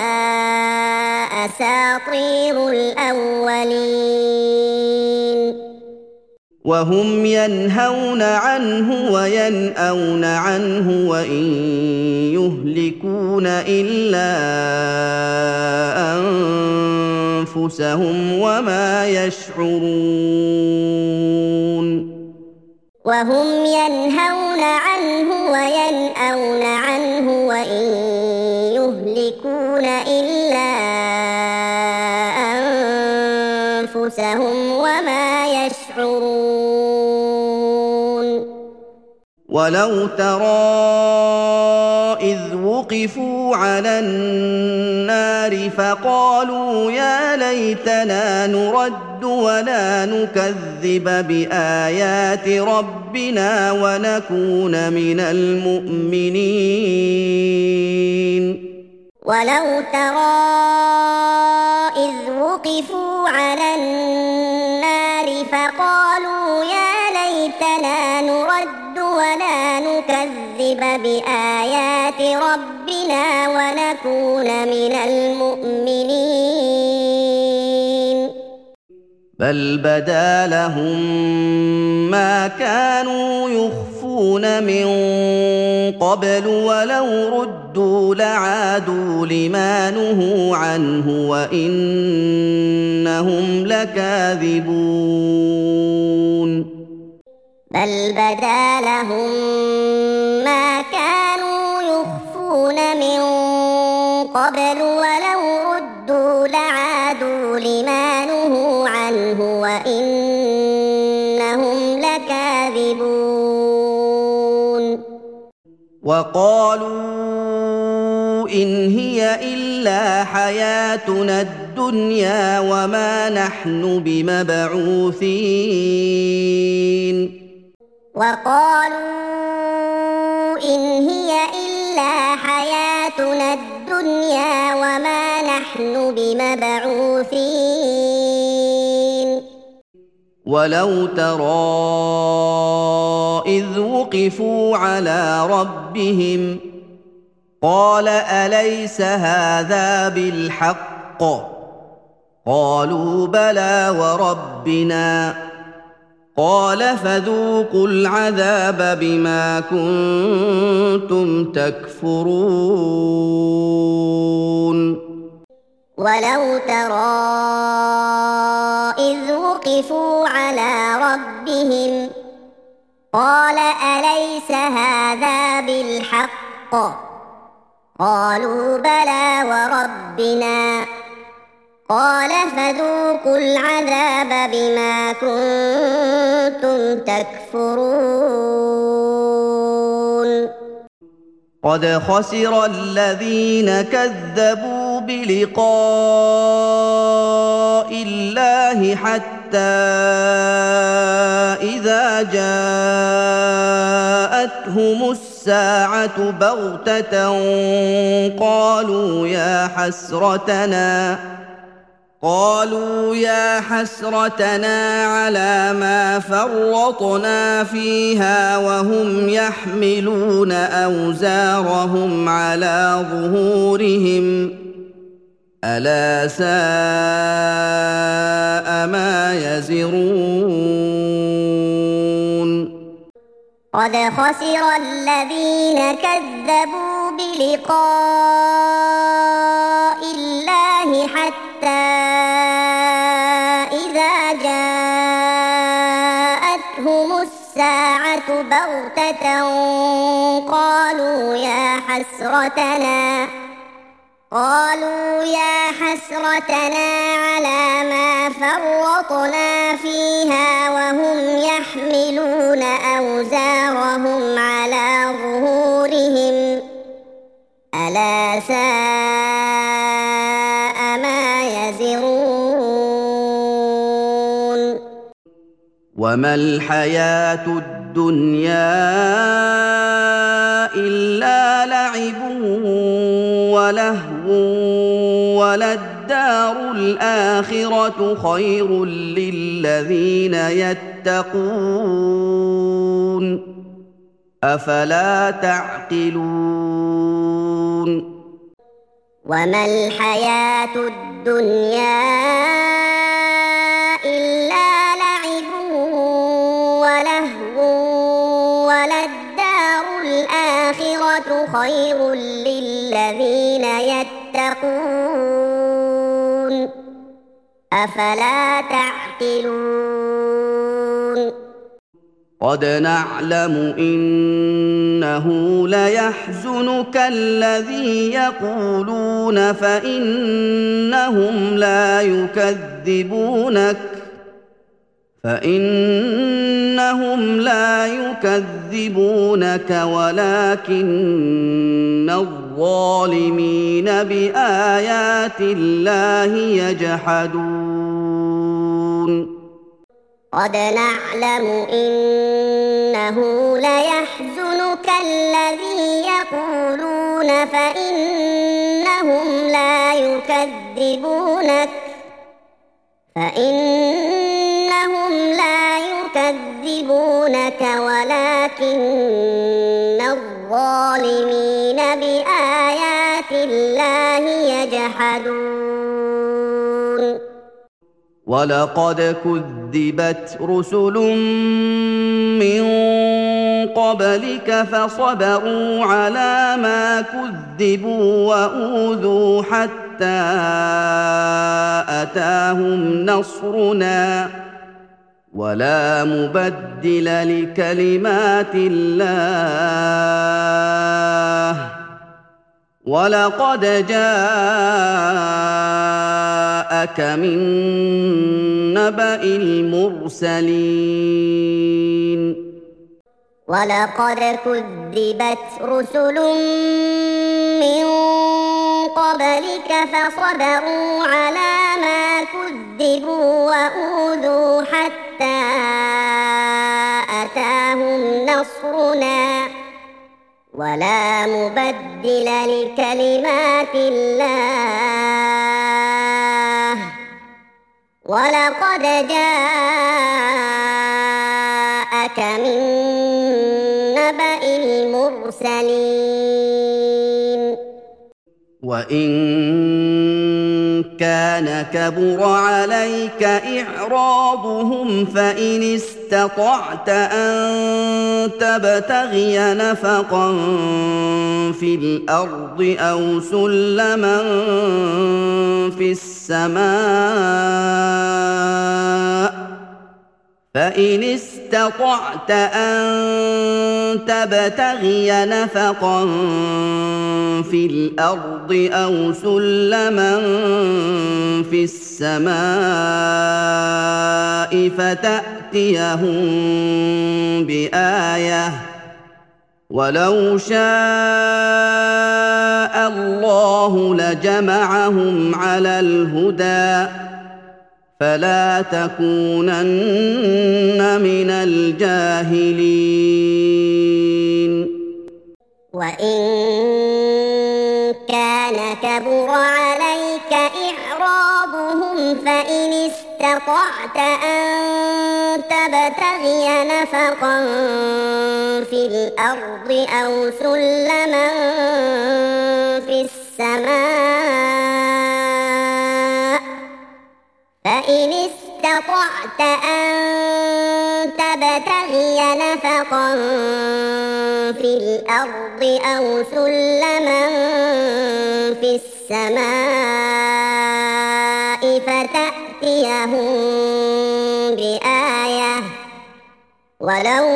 أساطير الأولين وهم ينهون عنه وينأون عنه وإن يهلكون إلا أنفسهم وما يشعرون وهم ينهون عنه وينأون عنه وإن يهلكون إلا أنفسهم وما يشعرون ولو ترى إذ وقفوا على النار فقالوا يا ليتنا نرد ولا نكذب بآيات ربنا ونكون من المؤمنين ولو ترى إذ وقفوا على النار فقالوا يا ليتنا نرد ولا نكذب بآيات ربنا ونكون من المؤمنين بل بدا لهم ما كانوا يخفون من قبل ولو ردوا لعادوا لما نهوا عنه وإنهم لكاذبون بل بدا لهم ما كانوا يخفون من قبل ولو ردوا لعادوا لما نهوا عنه وإنهم لكاذبون وقالوا إن هي إلا حياتنا الدنيا وما نحن بمبعوثين وقالوا إن هي إلا حياتنا الدنيا وما نحن بمبعوثين ولو ترى إذ وقفوا على ربهم قال أليس هذا بالحق قالوا بلى وربنا قال فذوقوا العذاب بما كنتم تكفرون ولو ترى إذ وقفوا على ربهم قال أليس هذا بالحق قالوا بلى وربنا قال فذوقوا العذاب بما كنتم تكفرون قد خسر الذين كذبوا بلقاء الله حتى إذا جاءتهم الساعة بغتة قالوا يا حسرتنا قالوا يا حسرتنا على ما فرطنا فيها وهم يحملون أوزارهم على ظهورهم ألا ساء ما يزرون قد خسر الذين كذبوا بلقاء الله حتى إذا جاءتهم الساعة بغتة قالوا يا حسرتنا قالوا يا حسرتنا على ما فرطنا فيها وهم يحملون أوزارهم على ظهورهم ألا ساء ما يزرون وما الحياة الدنيا إلا لعب ولهو وللدار الآخرة خير للذين يتقون أفلا تعقلون وما الحياة الدنيا إلا لعب ولهو وللدار الآخرة خير للذين يتقون أفلا تعقلون قد نعلم إنه ليحزنك الذي يقولون فإنهم لا يكذبونك فإنهم لا يكذبونك ولكن الظالمين بآيات الله يجحدون قد نعلم إنه ليحزنك الذي يقولون فإنهم لا يكذبونك فإنهم لا يكذبونك ولكن الظالمين بآيات الله يجحدون ولقد كذبت رسل من قبلك فصبروا على ما كذبوا وأوذوا حتى أتاهم نصرنا ولا مبدل لكلمات الله ولقد جاءك من نبأ المرسلين ولقد كذبت رسل من قبلك فصبروا على ما كذبوا وأوذوا حتى أتاهم نصرنا ولا مبدل لكلمات الله ولقد جاءك من نبأ المرسلين وإن كان كبر عليك إعراضهم فإن استطعت أن تبتغي نفقا في الأرض أو سلما في السماء فإن استطعت أن تبتغي نفقا في الأرض أو سلما في السماء فتأتيهم بآية ولو شاء الله لجمعهم على الهدى فلا تكونن من الجاهلين وإن كان كبر عليك إعراضهم فإن استطعت أن تبتغي نفقا في الأرض أو سلما في السماء فإن استطعت أن تبتغي نفقا في الأرض أو سلما في السماء فتأتيهم بآية ولو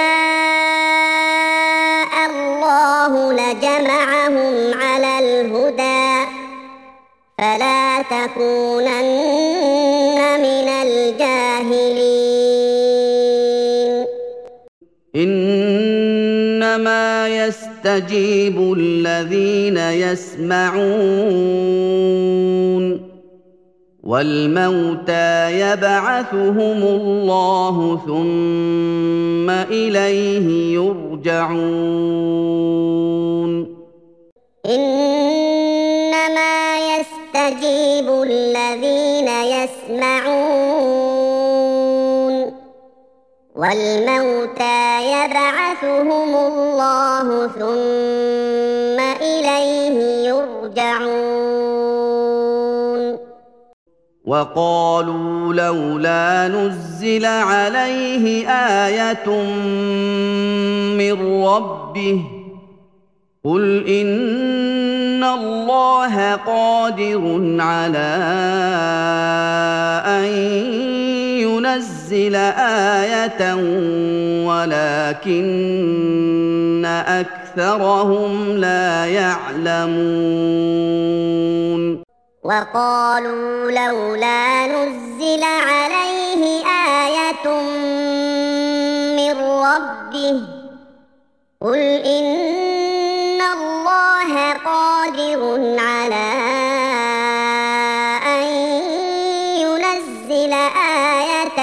شاء الله لجمعهم على الهدى فلا تكونن من الجاهلين إنما يستجيب الذين يسمعون وَالْمَوْتَىٰ يَبْعَثُهُمُ اللَّهُ ثُمَّ إِلَيْهِ يُرْجَعُونَ إِنَّمَا يَسْتَجِيبُ الَّذِينَ يَسْمَعُونَ وَالْمَوْتَىٰ يَبْعَثُهُمُ اللَّهُ ثُمَّ إِلَيْهِ يُرْجَعُونَ وَقَالُوا لَوْلَا نُزِّلَ عَلَيْهِ آيَةٌ مِّن رَّبِّهِ ۖ قُلْ إِنَّ اللَّهَ قَادِرٌ عَلَىٰ أَن يُنَزِّلَ آيَةً وَلَٰكِنَّ أَكْثَرَهُمْ لَا يَعْلَمُونَ وَقَالُوا لَوْلَا نُزِّلَ عَلَيْهِ آيَةٌ مِّن رَّبِّهِ ۖ قُلْ إِنَّ اللَّهَ قَادِرٌ عَلَىٰ أَن يُنَزِّلَ آيَةً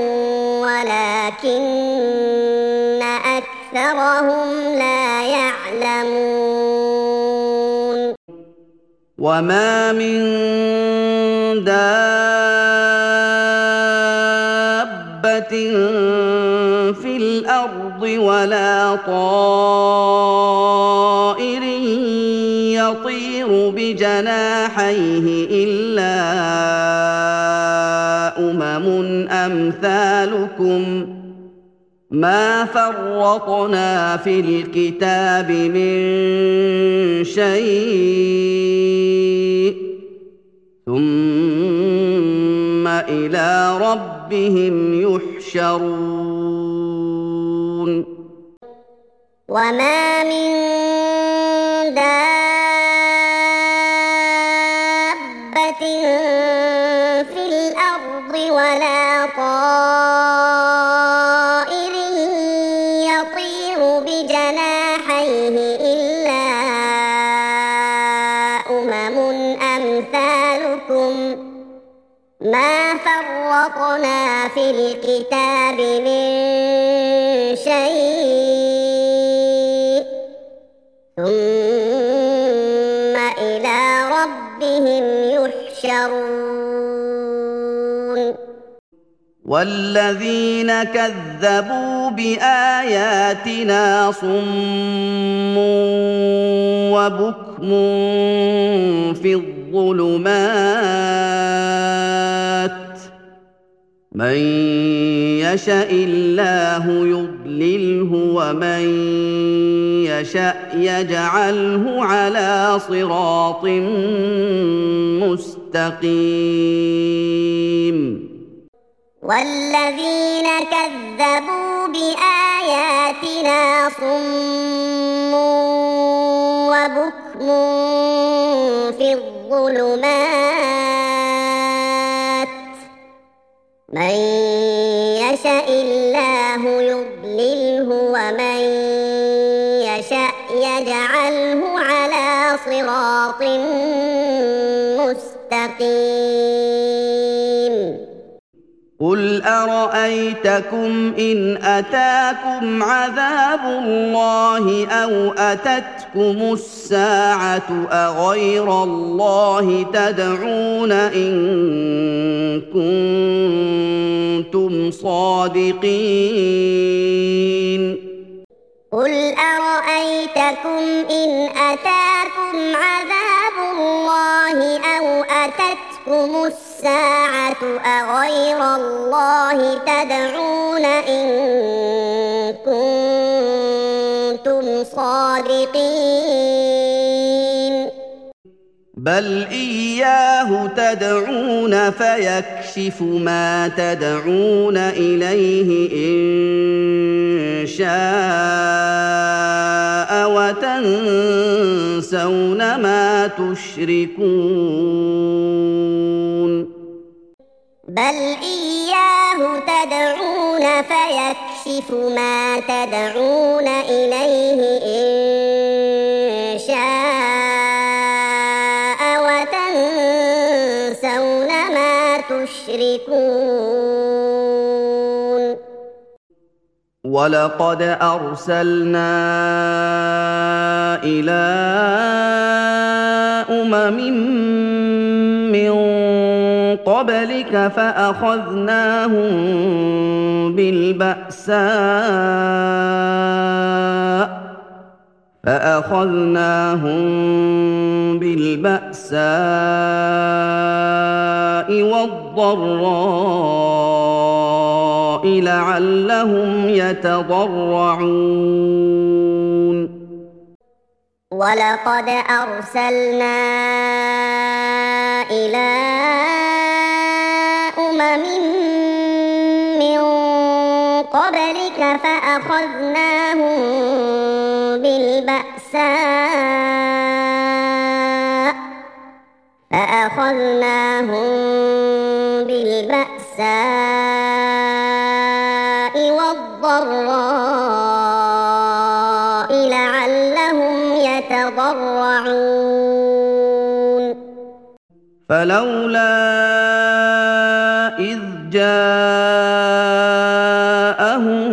وَلَٰكِنَّ أَكْثَرَهُمْ لَا يَعْلَمُونَ وَمَا مِن دَابَّةٍ فِي الْأَرْضِ وَلَا طَائِرٍ يَطِيرُ بِجَنَاحَيْهِ إِلَّا أُمَمٌ أَمْثَالُكُم مَا فَرَّطْنَا فِي الْكِتَابِ مِن شَيْءٍ ثُمَّ إِلَىٰ رَبِّهِمْ يُحْشَرُونَ وَمَا مِن دَابَّةٍ فِي الْأَرْضِ وَلَا طَائِرٍ يَطِيرُ بِجَنَاحَيْهِ إِلَّا أُمَمٌ أَمْثَالُكُم مَّا فَرَّطْنَا فِي الْكِتَابِ مِن شَيْءٍ ثُمَّ إِلَىٰ رَبِّهِمْ يُحْشَرُونَ وَالَّذِينَ كَذَّبُوا بِآيَاتِنَا صُمٌّ وَبُكْمٌ فِي الظُّلُمَاتِ مَن يَشَإِ اللَّهُ يُضْلِلْهُ وَمَن يَشَأْ يَجْعَلْهُ عَلَىٰ صِرَاطٍ مُّسْتَقِيمٍ وَالَّذِينَ كَذَّبُوا بِآيَاتِنَا صُمٌّ وَبُكْمٌ فِي الظُّلُمَاتِ مَن يَشَإِ اللَّهُ يُضْلِلْهُ وَمَن يَشَأْ يَجْعَلْهُ عَلَىٰ صِرَاطٍ مُّسْتَقِيمٍ قُلْ أَرَأَيْتَكُمْ إِنْ أَتَاكُمْ عَذَابُ اللَّهِ أَوْ أَتَتْكُمُ السَّاعَةُ أَغَيْرَ اللَّهِ تَدْعُونَ إِن كُنتُمْ صَادِقِينَ قُلْ أَرَأَيْتَكُمْ إِنْ أَتَاكُمْ عَذَابُ اللَّهِ أَوْ أَتَتْكُمُ السَّاعَةُ أَغَيْرَ اللَّهِ تَدْعُونَ إِن كُنتُمْ صَادِقِينَ بَلْ إِيَّاهُ تَدْعُونَ فَيَكْشِفُ مَا تَدْعُونَ إِلَيْهِ إِن شَاءَ وَتَنسَوْنَ مَا تُشْرِكُونَ بَلْ إِيَّاهُ تَدْعُونَ فَيَكْشِفُ مَا تَدْعُونَ إِلَيْهِ إِن شَاءَ وَتَنسَوْنَ مَا يشركون ولقد أرسلنا إلى أمم من قبلك فأخذناهم بالبأساء فأخذناهم بالبأساء والضراء لعلهم يتضرعون ولقد أرسلنا إلى أمم من قبلك فأخذناهم بالبأساء فأخذناهم بالبأساء والضراء لعلهم يتضرعون فلولا إذ جاءهم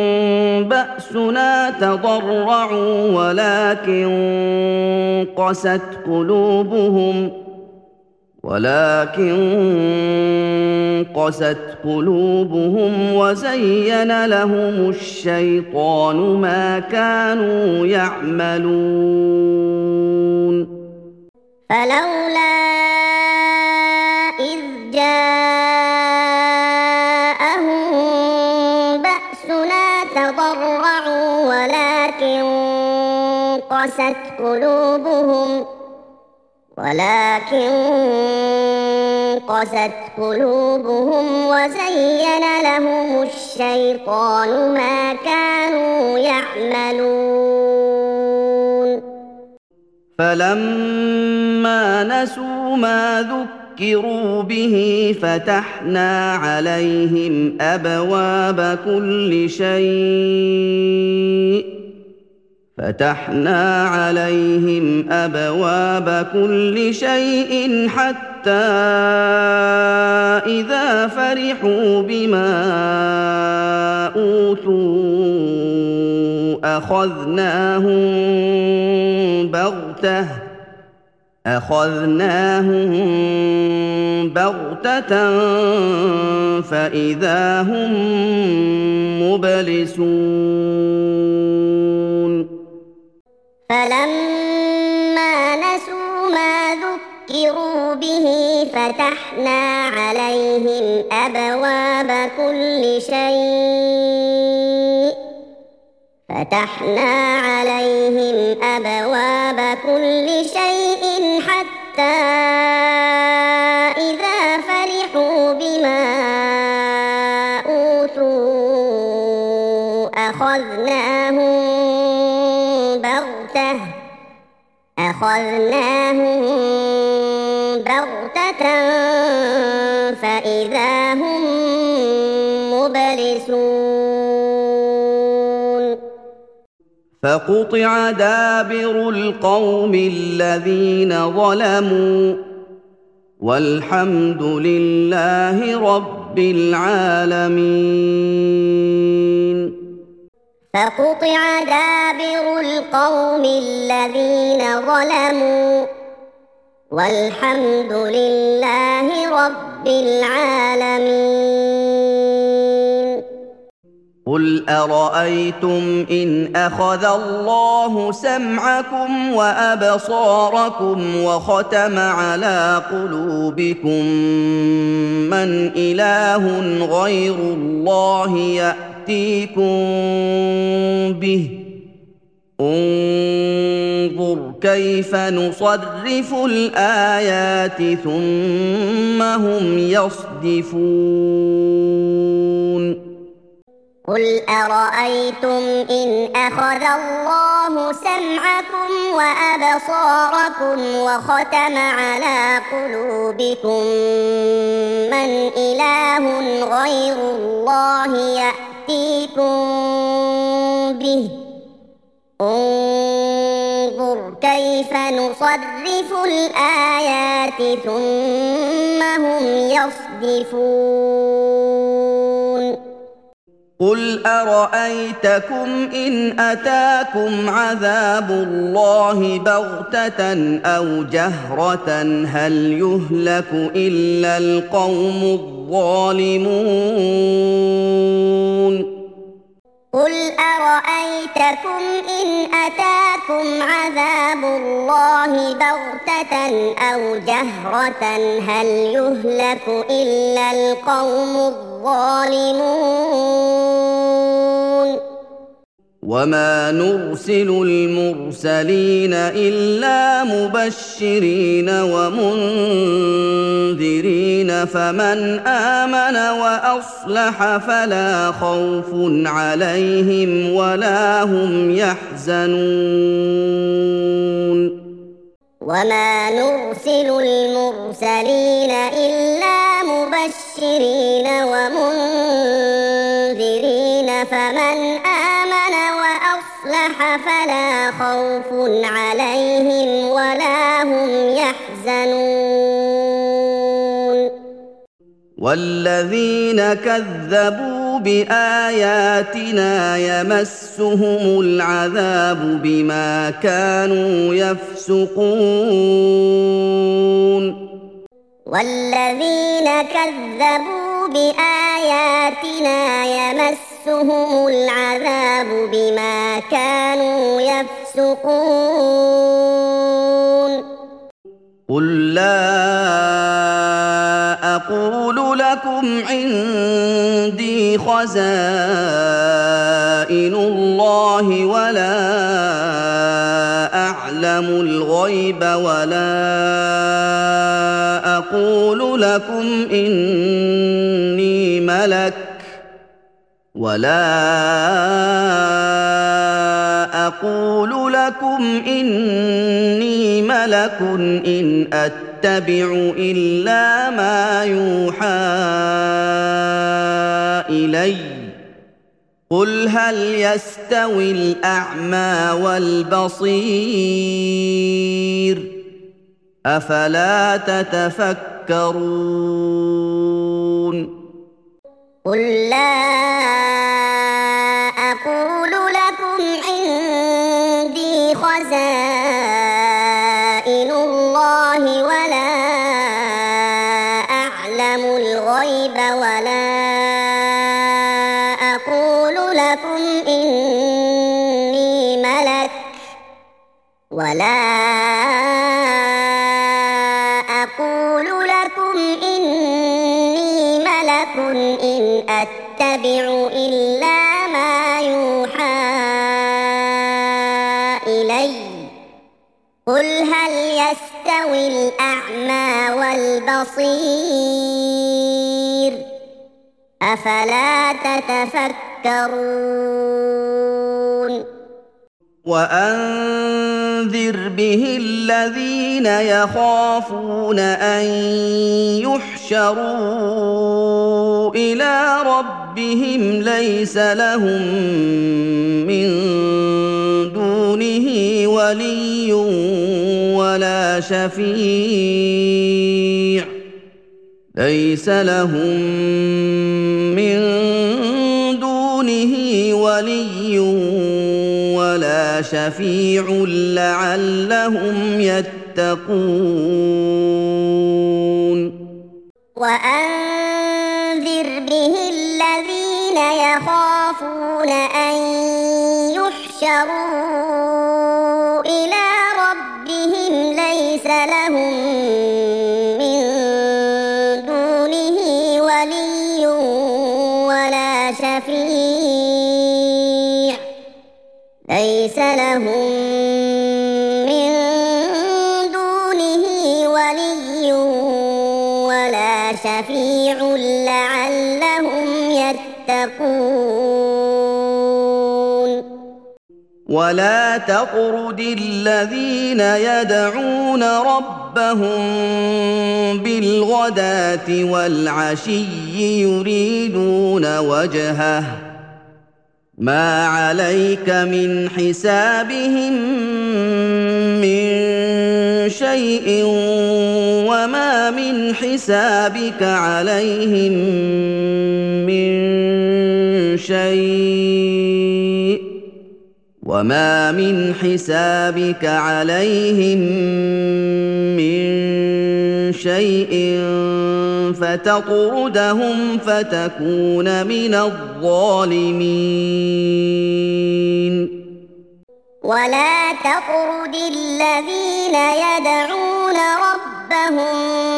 بأسنا تضرعوا ولكن قست قلوبهم ولكن قست قلوبهم وزين لهم الشيطان ما كانوا يعملون فلولا إذ جاءهم بأسنا تضرعوا ولكن قست قلوبهم ولكن قست قلوبهم وزين لهم الشيطان ما كانوا يعملون فلما نسوا ما ذكروا به فتحنا عليهم أبواب كل شيء فتحنا عليهم أبواب كل شيء حتى إذا فرحوا بما أوتوا أخذناهم بغتة أخذناهم بغتة فإذا هم مبلسون فلما نسوا ما ذكروا به فتحنا عليهم أبواب كل شيء فتحنا عليهم أبواب كل شيء حتى إذا فرحوا بما أوتوا أخذناهم بغتة أخذناهم بغتة فإذا هم مبلسون فقطع دابر القوم الذين ظلموا والحمد لله رب العالمين فقطع دابر القوم الذين ظلموا والحمد لله رب العالمين قل أرأيتم إن أخذ الله سمعكم وأبصاركم وختم على قلوبكم من إله غير الله يأتيكم به انظر كيف نصرف الآيات ثم هم يصدفون قل أرأيتم إن أخذ الله سمعكم وأبصاركم وختم على قلوبكم من إله غير الله يأتيكم به انظر كيف نصرف الآيات ثم هم يصدفون يردفون قل أرأيتكم إن أتاكم عذاب الله بغتة أو جهرة هل يهلك إلا القوم الظالمون قل أرأيتكم إن أتاكم عذاب الله بغتة أو جهرة هل يهلك إلا القوم الظالمون وما نرسل المرسلين إلا مبشرين ومنذرين فمن آمن وأصلح فلا خوف عليهم ولا هم يحزنون وما نرسل المرسلين إلا مبشرين ومنذرين فمن آمن وأصلح فلا خوف عليهم ولا هم يحزنون والذين كذبوا بآياتنا يمسهم العذاب بما كانوا يفسقون والذين كذبوا بآياتنا يمسهم العذاب بما كانوا يفسقون قل لا أقول لكم عندي خزائن الله ولا أعلم الغيب ولا أقول لكم إني ملك ولا أقول لكم إني ملك إن أتبع إلا ما يوحى إلي قل هل يستوي الأعمى والبصير أفلا تتفكرون قل لا أقول لكم عندي خزائن الله ولا أعلم الغيب ولا أقول لكم إني ملك ولا أقول لكم إني ملك إن أتبع إلا ما يوحى إلي قل هل يستوي الأعمى والبصير أفلا تتفكرون وأنذر به الذين يخافون أن يحشروا إلى ربهم ليس لهم من دونه ولي ولا شفيع ليس لهم من دونه ولي ولا شفيع لعلهم يتقون وأنذر به الذين يخافون أن يحشروا إلى ربهم ليس لهم من دونه ولي ولا شفيع ليس لهم من دونه ولي ولا شفيع لعلهم يتقون ولا تطرد الذين يدعون ربهم بالغداة والعشي يريدون وجهه ما عليك من حسابهم من شيء وما من حسابك عليهم من شيء وما من حسابك عليهم من شيء فتطردهم فتكون من الظالمين ولا تطرد الذين يدعون ربهم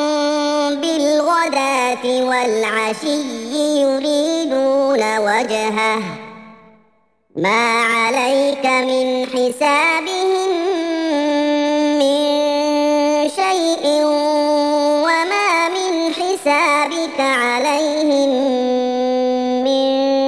بالغداة والعشي يريدون وجهه ما عليك من حسابهم من شيء وما من حسابك عليهم من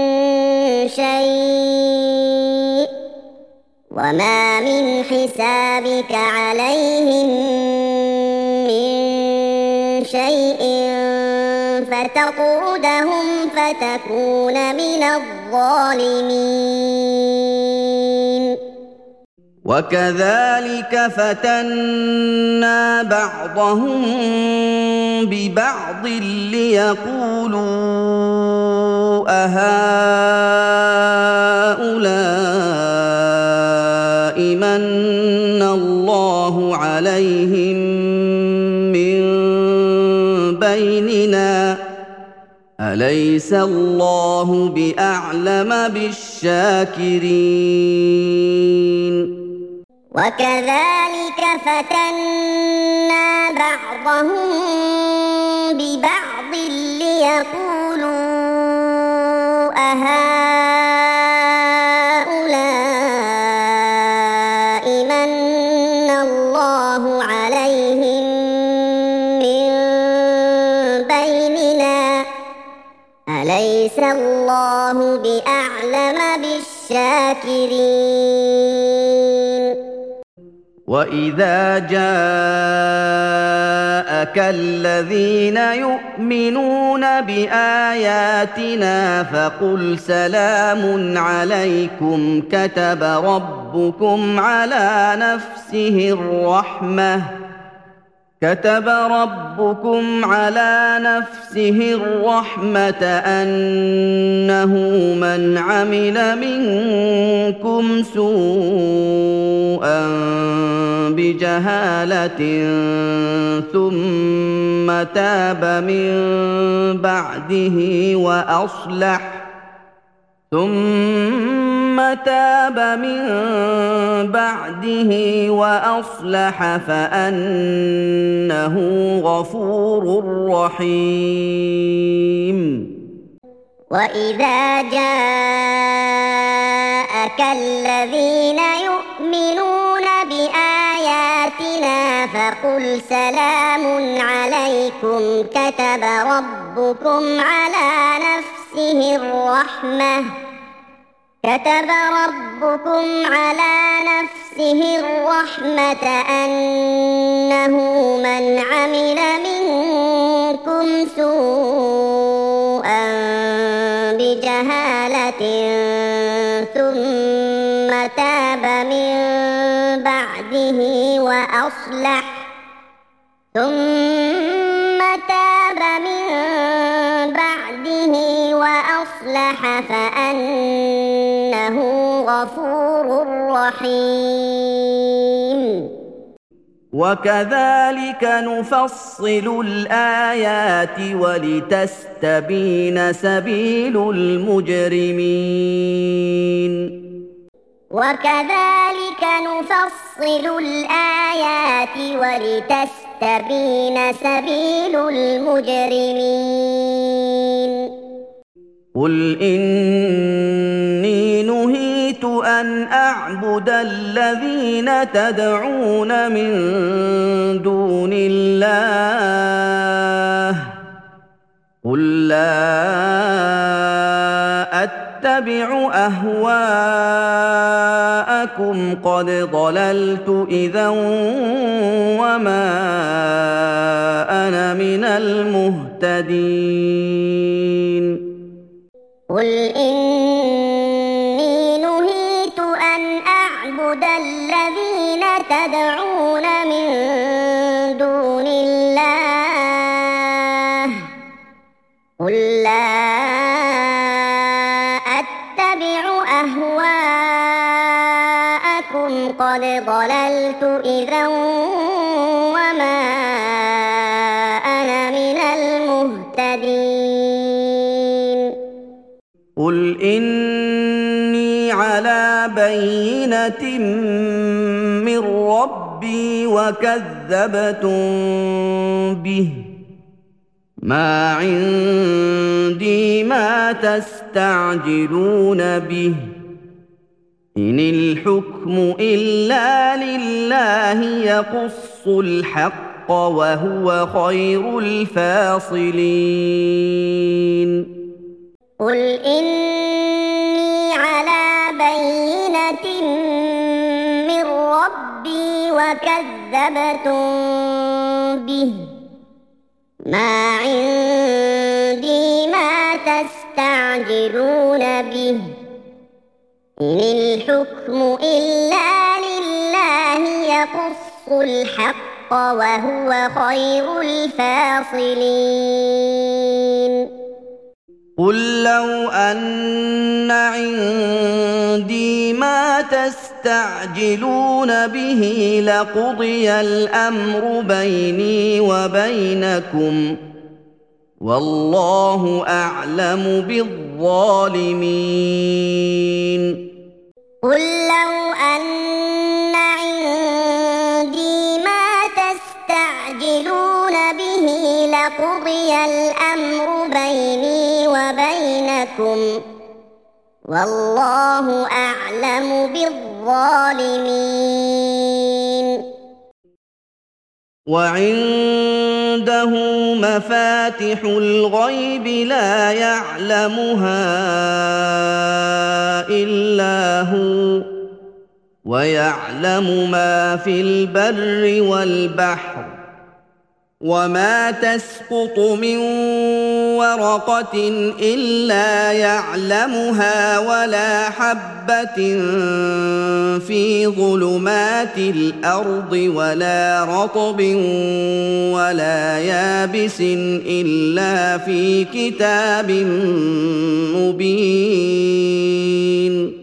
شيء وما من حسابك عليهم من شيء فتطردهم فتكون من الظالمين وكذلك فتنا بعضهم ببعض ليقولوا أهؤلاء من الله عليهم من بيننا أليس الله بأعلم بالشاكرين وكذلك فتنا بعضهم ببعض ليقولوا أهؤلاء من الله عليهم من بيننا أليس الله بأعلم بالشاكرين وإذا جاءك الذين يؤمنون بآياتنا فقل سلام عليكم كتب ربكم على نفسه الرحمة كتب ربكم على نفسه الرحمة أنه من عمل منكم سوءا بجهالة ثم تاب من بعده وأصلح ثم تاب من بعده وأصلح فأنه غفور رحيم وإذا جاءك الذين يؤمنون بآياتنا فقل سلام عليكم كتب ربكم على نفسه الرحمة كتب ربكم على نفسه الرحمة أنه من عمل منكم سوءا بجهالة ثم تاب من بعده وأصلح ثم تاب من بعده وأصلح فأنه غفور رحيم وكذلك نفصل الآيات ولتستبين سبيل المجرمين وكذلك نفصل الآيات ولتستبين سبيل المجرمين قل إني نهيت أن أعبد الذين تدعون من دون الله قل لا أتبع أهواءكم قد ضللت إذا وما أنا من المهتدين قل إني نهيت أن أعبد الذين تدعون من أهواءكم قد ضللت إذا وما أنا من المهتدين قل إني على بينة من ربي وكذبتم به ما عندي ما تستعجلون به إن الحكم إلا لله يقص الحق وهو خير الفاصلين قل إني على بينة من ربي وكذبتم به ما عندي ما تستعجلون به إن الحكم إلا لله يقص الحق وهو خير الفاصلين قل لو أن عندي ما تستعجلون به لقضي الأمر بيني وبينكم والله أعلم بالظالمين قل لو أن عندي ما تستعجلون به لقضي الأمر بيني وبينكم والله أعلم بالظالمين وعنده مفاتح الغيب لا يعلمها إلا هو ويعلم ما في البر والبحر وما تسقط من ورقة إلا يعلمها ولا حبة في ظلمات الأرض ولا رطب ولا يابس إلا في كتاب مبين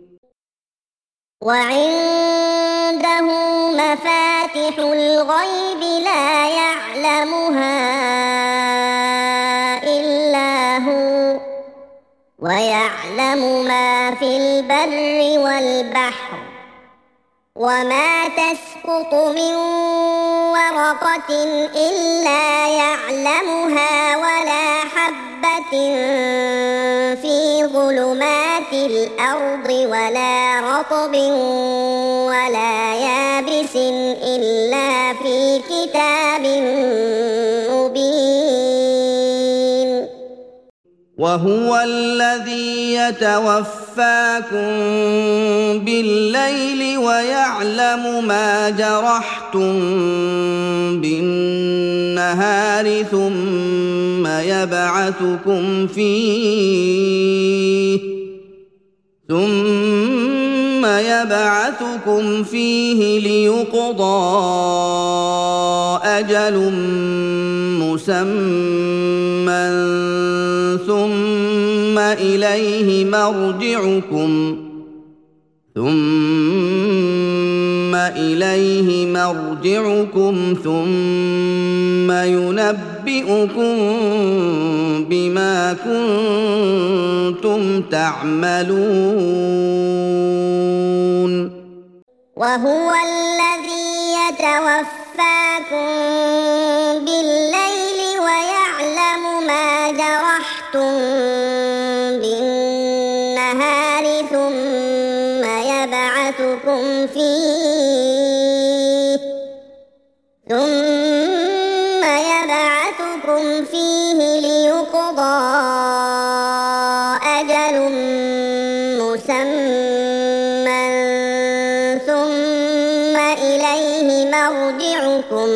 وعنده مفاتح الغيب لا يعلمها إلا هو ويعلم ما في البر والبحر وما تسقط من ورقة إلا يعلمها ولا حبة في ظلمات الأرض ولا رطب ولا يابس إلا في كتاب مبين وهو الذي يتوفاكم بالليل ويعلم ما جرحتم بالنهار ثم يبعثكم فيه ثم يبعثكم فيه ليقضى أجل مسمى ثم إليه مرجعكم ثم إليه مرجعكم ثم ينبئكم بما كنتم تعملون وهو الذي يتوفاكم بالليل ويعلم ما جرحتم بالنهار ثم يبعثكم فيه ثم يبعثكم فيه ليقضى أجل مسمى ثم إليه مرجعكم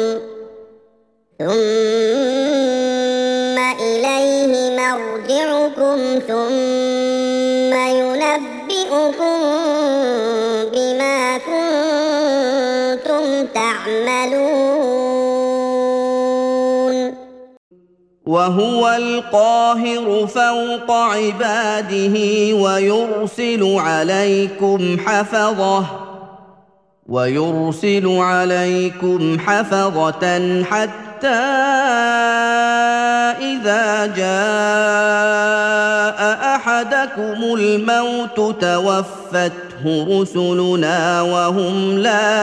ثم إليه مرجعكم ثم ينبئكم بما كنتم تعملون وهو القاهر فوق عباده ويرسل عليكم حفظه ويرسل عليكم حفظة حتى إذا جاء أحدكم الموت توفته رسلنا وهم لا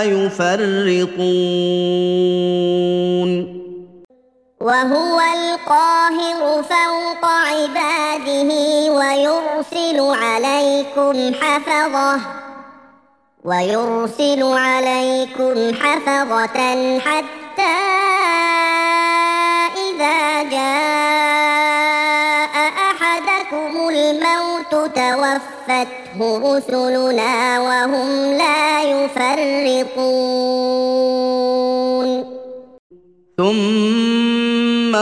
يفرطون وهو القاهر فوق عباده ويرسل عليكم حفظه ويرسل عليكم حفظة حتى إذا جاء أحدكم الموت توفته رسلنا وهم لا يفرطون ثم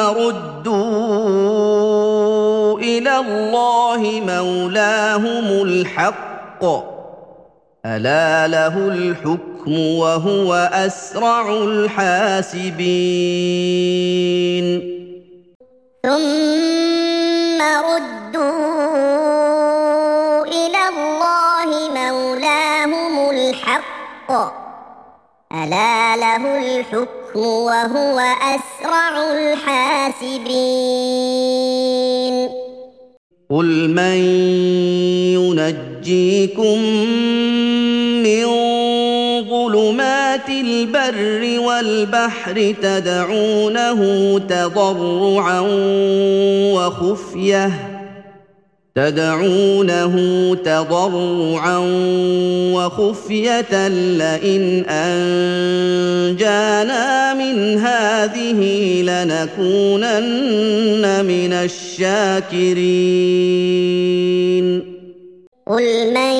ردوا إلى الله مولاهم الحق ألا له الحكم وهو أسرع الحاسبين ثم ردوا إلى الله مولاهم الحق ألا له الحكم وهو أسرع الحاسبين قل من ينجيكم من ظلمات البر والبحر تدعونه تضرعا وخفية تدعونه تضرعا وخفية لئن أنجانا من هذه لنكونن من الشاكرين قل من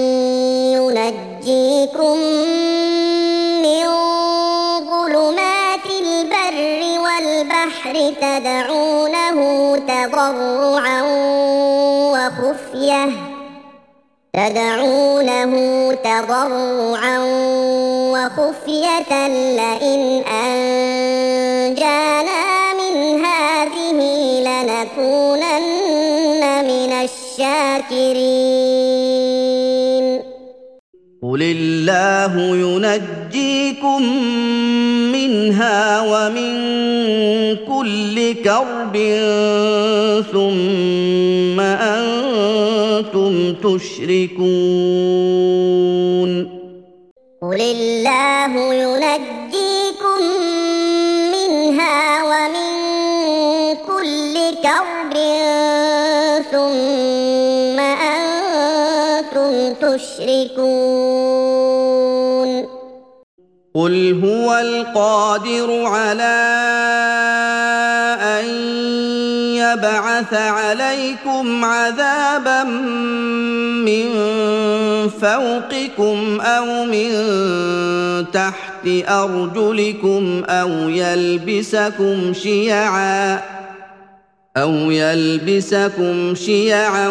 ينجيكم من ظلمات البر والبحر تدعونه تضرعا وخفية تدعونه تضرعا وخفية لئن أنجانا من هذه لنكونن من الشاكرين قل الله ينجيكم منها ومن كل كرب ثم أنتم تشركون قل الله ينجيكم منها ومن كل كرب ثم أنتم تشركون قل هو القادر على أن يبعث عليكم عذابا من فوقكم أو من تحت أرجلكم أو يلبسكم شيعا أو يلبسكم شيعا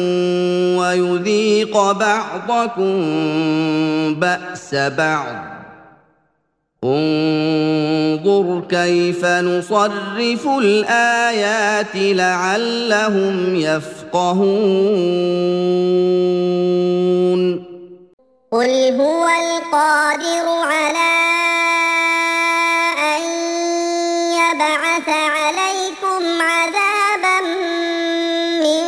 ويذيق بعضكم بأس بعض انظر كيف نصرف الآيات لعلهم يفقهون قل هو القادر على أن يبعث عليكم عذابا من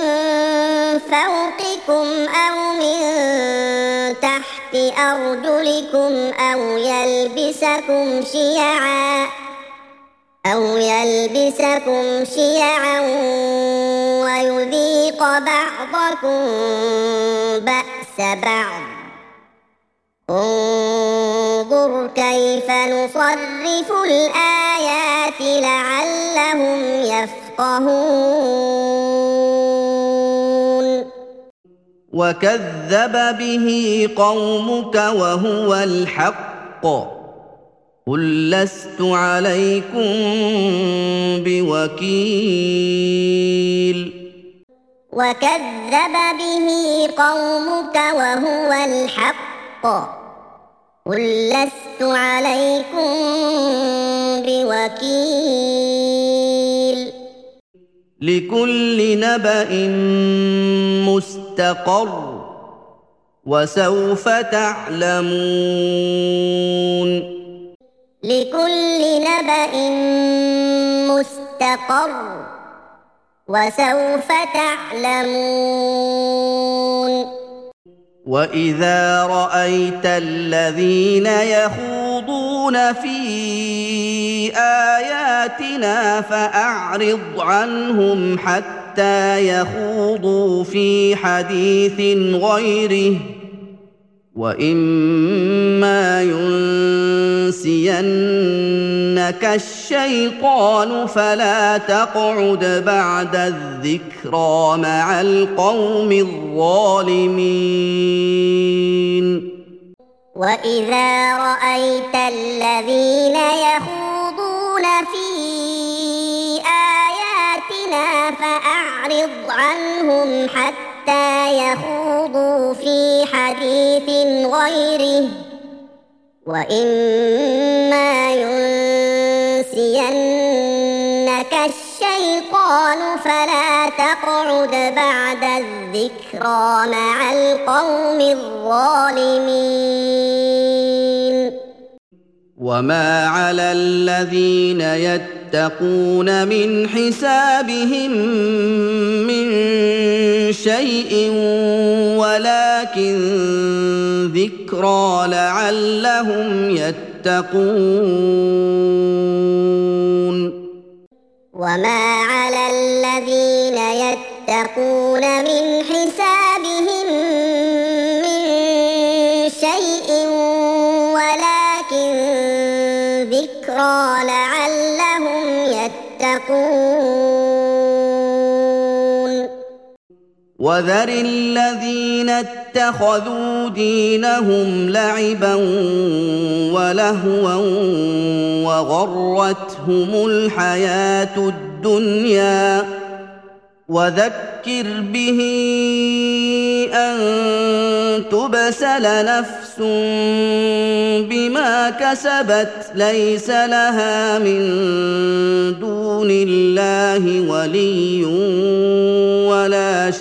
فوقكم أو من تحت أرجلكم أو يلبسكم شيعا أو يلبسكم شيعا ويذيق بعضكم بأس بعض انظر كيف نصرف الآيات لعلهم يفقهون وكذب به قومك وهو الحق قل لست عليكم بوكيل وكذب به قومك وهو الحق قل لست عليكم بوكيل لكل نبأ مستقر وسوف تعلمون لكل نبأ مستقر وسوف تعلمون وإذا رأيت الذين يخوضون في آياتنا فأعرض عنهم حتى يخوضوا في حديث غيره وإما ينسينك الشيطان فلا تقعد بعد الذكرى مع القوم الظالمين وإذا رأيت الذين يخوضون في آياتنا فأعرض عنهم حتى يخوضوا في حديث غيره وإما ينسينك الشيطان فلا تقعد بعد الذكرى مع القوم الظالمين وما على الذين يتقون من حسابهم من شيء ولكن ذكرى لعلهم يتقون وما على الذين يتقون من حسابهم من شيء ولكن ذكرى لعلهم يتقون وذر الذين اتخذوا دينهم لعبا ولهوا وغرتهم الحياة الدنيا وذكر به أن تبسل نفس بما كسبت ليس لها من دون الله ولي ولا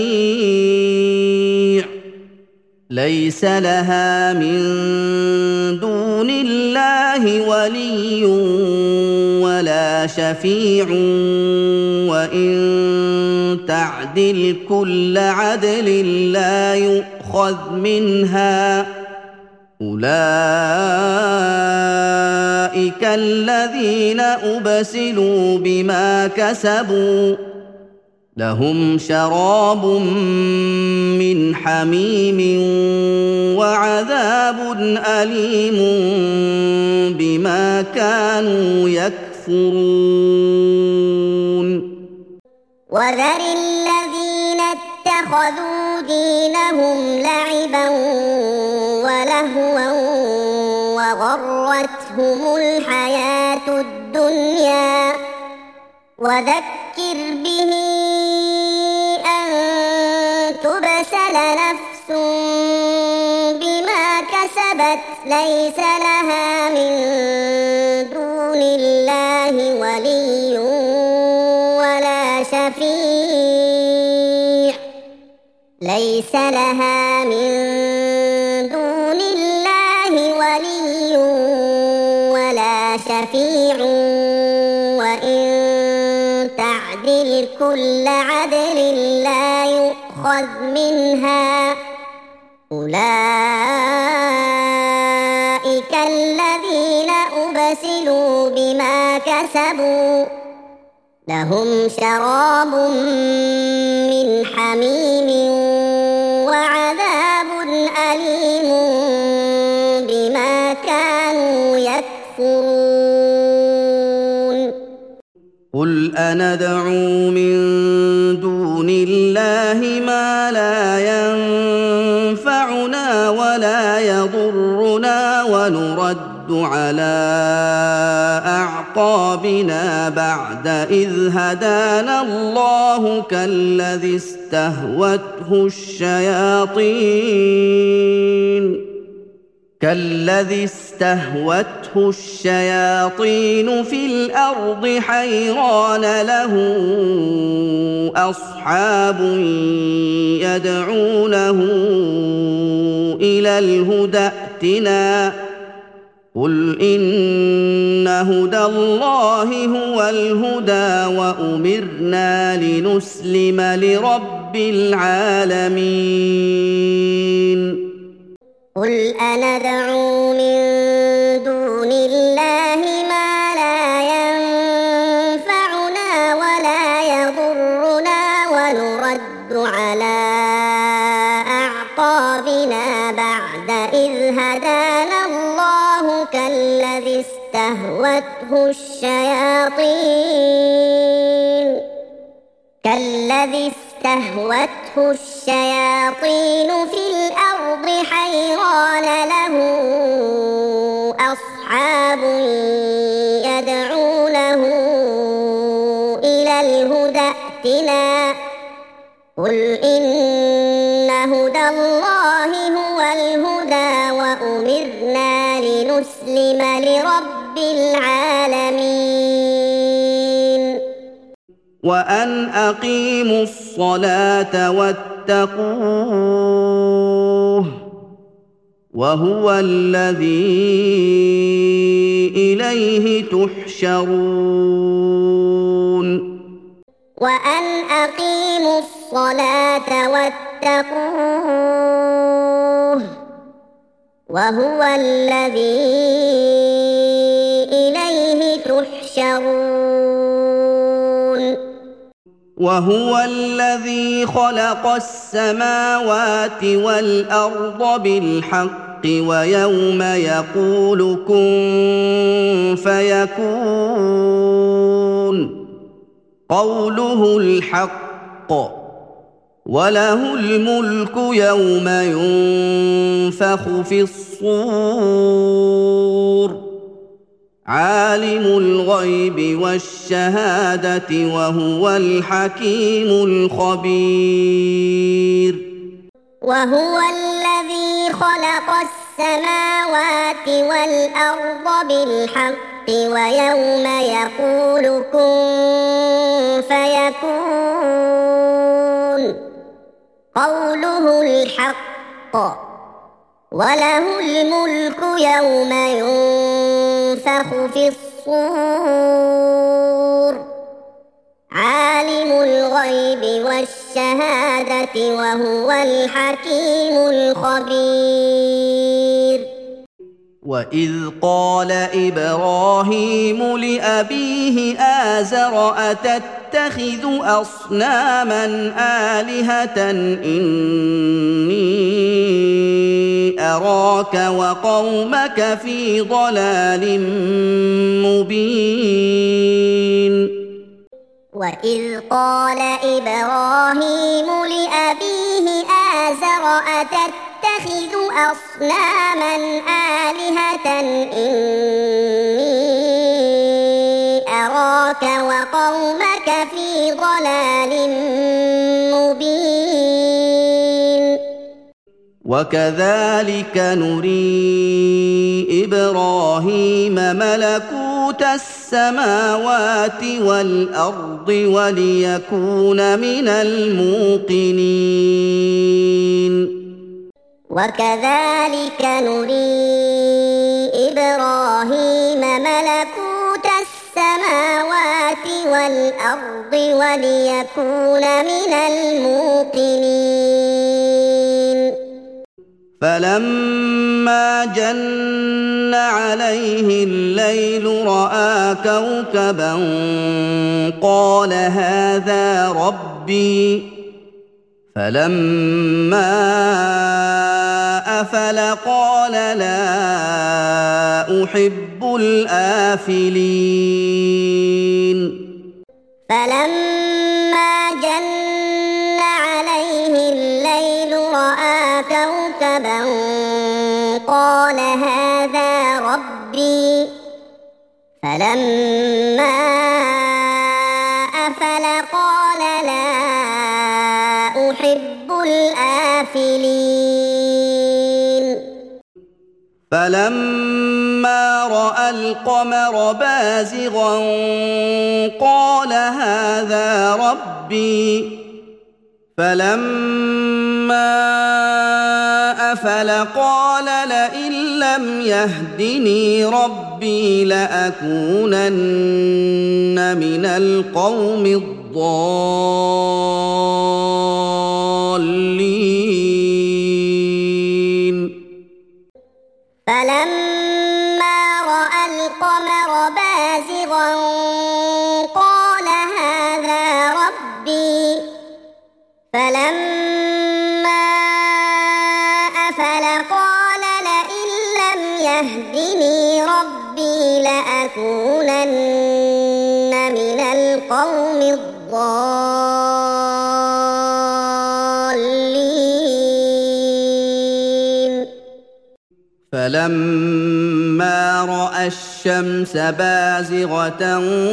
شفيع ليس لها من دون الله ولي ولا شفيع وإن تعدل كل عدل لا يؤخذ منها أولئك الذين أبسلوا بما كسبوا لهم شراب من حميم وعذاب أليم بما كانوا يكفرون وذر الذين اتخذوا دينهم لعبا ولهوا وغرتهم الحياة الدنيا وذكر به أن تبسل نفس بما كسبت ليس لها من دون الله ولي ولا شفيع ليس لها من دون الله ولي ولا شفيع وإن تعدل كل عدل لا يؤخذ منها أولئك الذين أبسلوا بما كسبوا لهم شراب من حميم وعذاب أليم بما كانوا يكفرون قل أندعو من دون الله ما لا ينفعنا ولا يضرنا ونرد على أعقابنا بعد إذ هدانا الله كالذي استهوته الشياطين كالذي استهوته استهوته الشياطين في الأرض حيران له أصحاب يدعونه إلى الهدى ائتنا قل إن هدى الله هو الهدى وأمرنا لنسلم لرب العالمين. قل أندعو من دون الله ما لا ينفعنا ولا يضرنا ونرد على أعقابنا بعد إذ هدانا الله كالذي استهوته الشياطين كالذي استهوته الشياطين في الأرض حيران له أصحاب يدعونه إلى الهدى ائتنا قل إن هدى الله هو الهدى وأمرنا لنسلم لرب العالمين. وأن أقيموا الصلاة واتقوه وهو الذي إليه تحشرون. وأن أقيموا الصلاة واتقوه وهو الذي إليه تحشرون. وهو الذي خلق السماوات والأرض بالحق ويوم يقول كن فيكون قوله الحق وله الملك يوم ينفخ في الصور عالم الغيب والشهادة وهو الحكيم الخبير. وهو الذي خلق السماوات والأرض بالحق ويوم يقول كن فيكون قوله الحق وله الملك يوم ينفخ في الصور عالم الغيب والشهادة وهو الحكيم الخبير. وإذ قال إبراهيم لأبيه آزر أتتخذ أصناما آلهة إني أراك وقومك في ضلال مبين. وإذ قال إبراهيم لأبيه آزر أتتخذ أصناما آلهة إني أراك وقومك في ضلال مبين. وكذلك نري إبراهيم ملكوت السماوات والأرض وليكون من الموقنين. وكذلك نري إبراهيم ملكوت السماوات والأرض وليكون من الموقنين. فلما جن عليه الليل رأى كوكبا قال هذا ربي فلما أفل قال لا أحب الآفلين. فلما جن عليه الليل رأى كوكبا قال هذا ربي فلما أفل قال لا أحب الآفلين. فلما رأى القمر بازغا قال هذا ربي فلما أفل قال لئن لم يهدني ربي لأكونن من القوم الضالين فلما رأى القمر بازغا قال هذا ربي فلما أفل قال لئن لم يهدني ربي لأكونن من القوم الضالين فلما رأى الشمس بازغة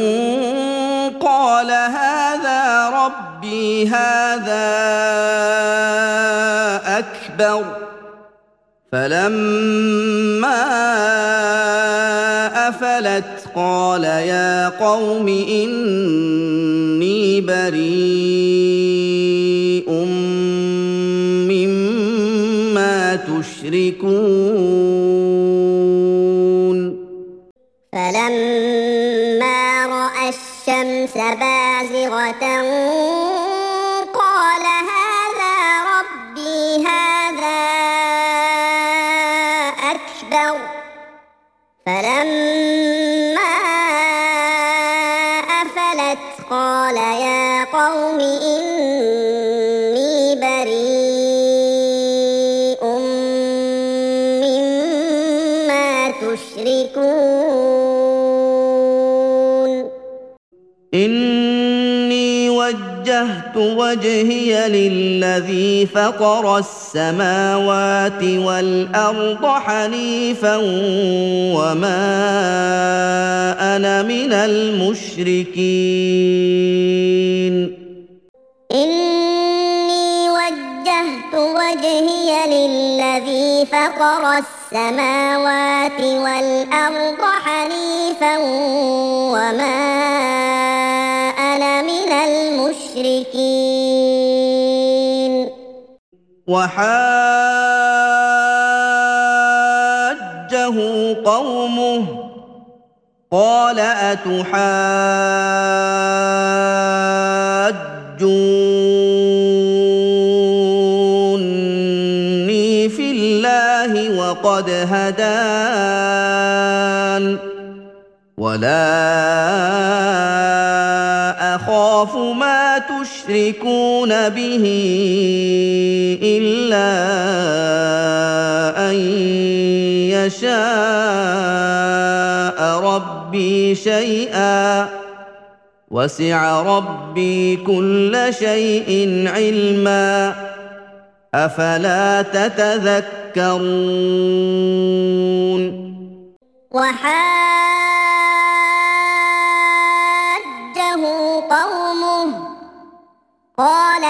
قال هذا ربي هذا أكبر فلما أفلت قال يا قوم إني بريء مما تشركون فلما رأى الشمس بازغة قال هذا ربي هذا أكبر فلما أفلت قال يا قوم إني بريء مما تشركون إني وجهت وجهي للذي فطر السماوات والأرض حنيفا وما أنا من المشركين إني وجهت وجهي للذي فطر السماوات والأرض حنيفا وما أنا من المشركين وحاجه قومه قال أتحاجوني في الله وقد هدان ولا أخاف ما تشركون به إلا أن يشاء ربي شيئا وسع ربي كل شيء علما أفلا تتذكرون وحاجه قومه قال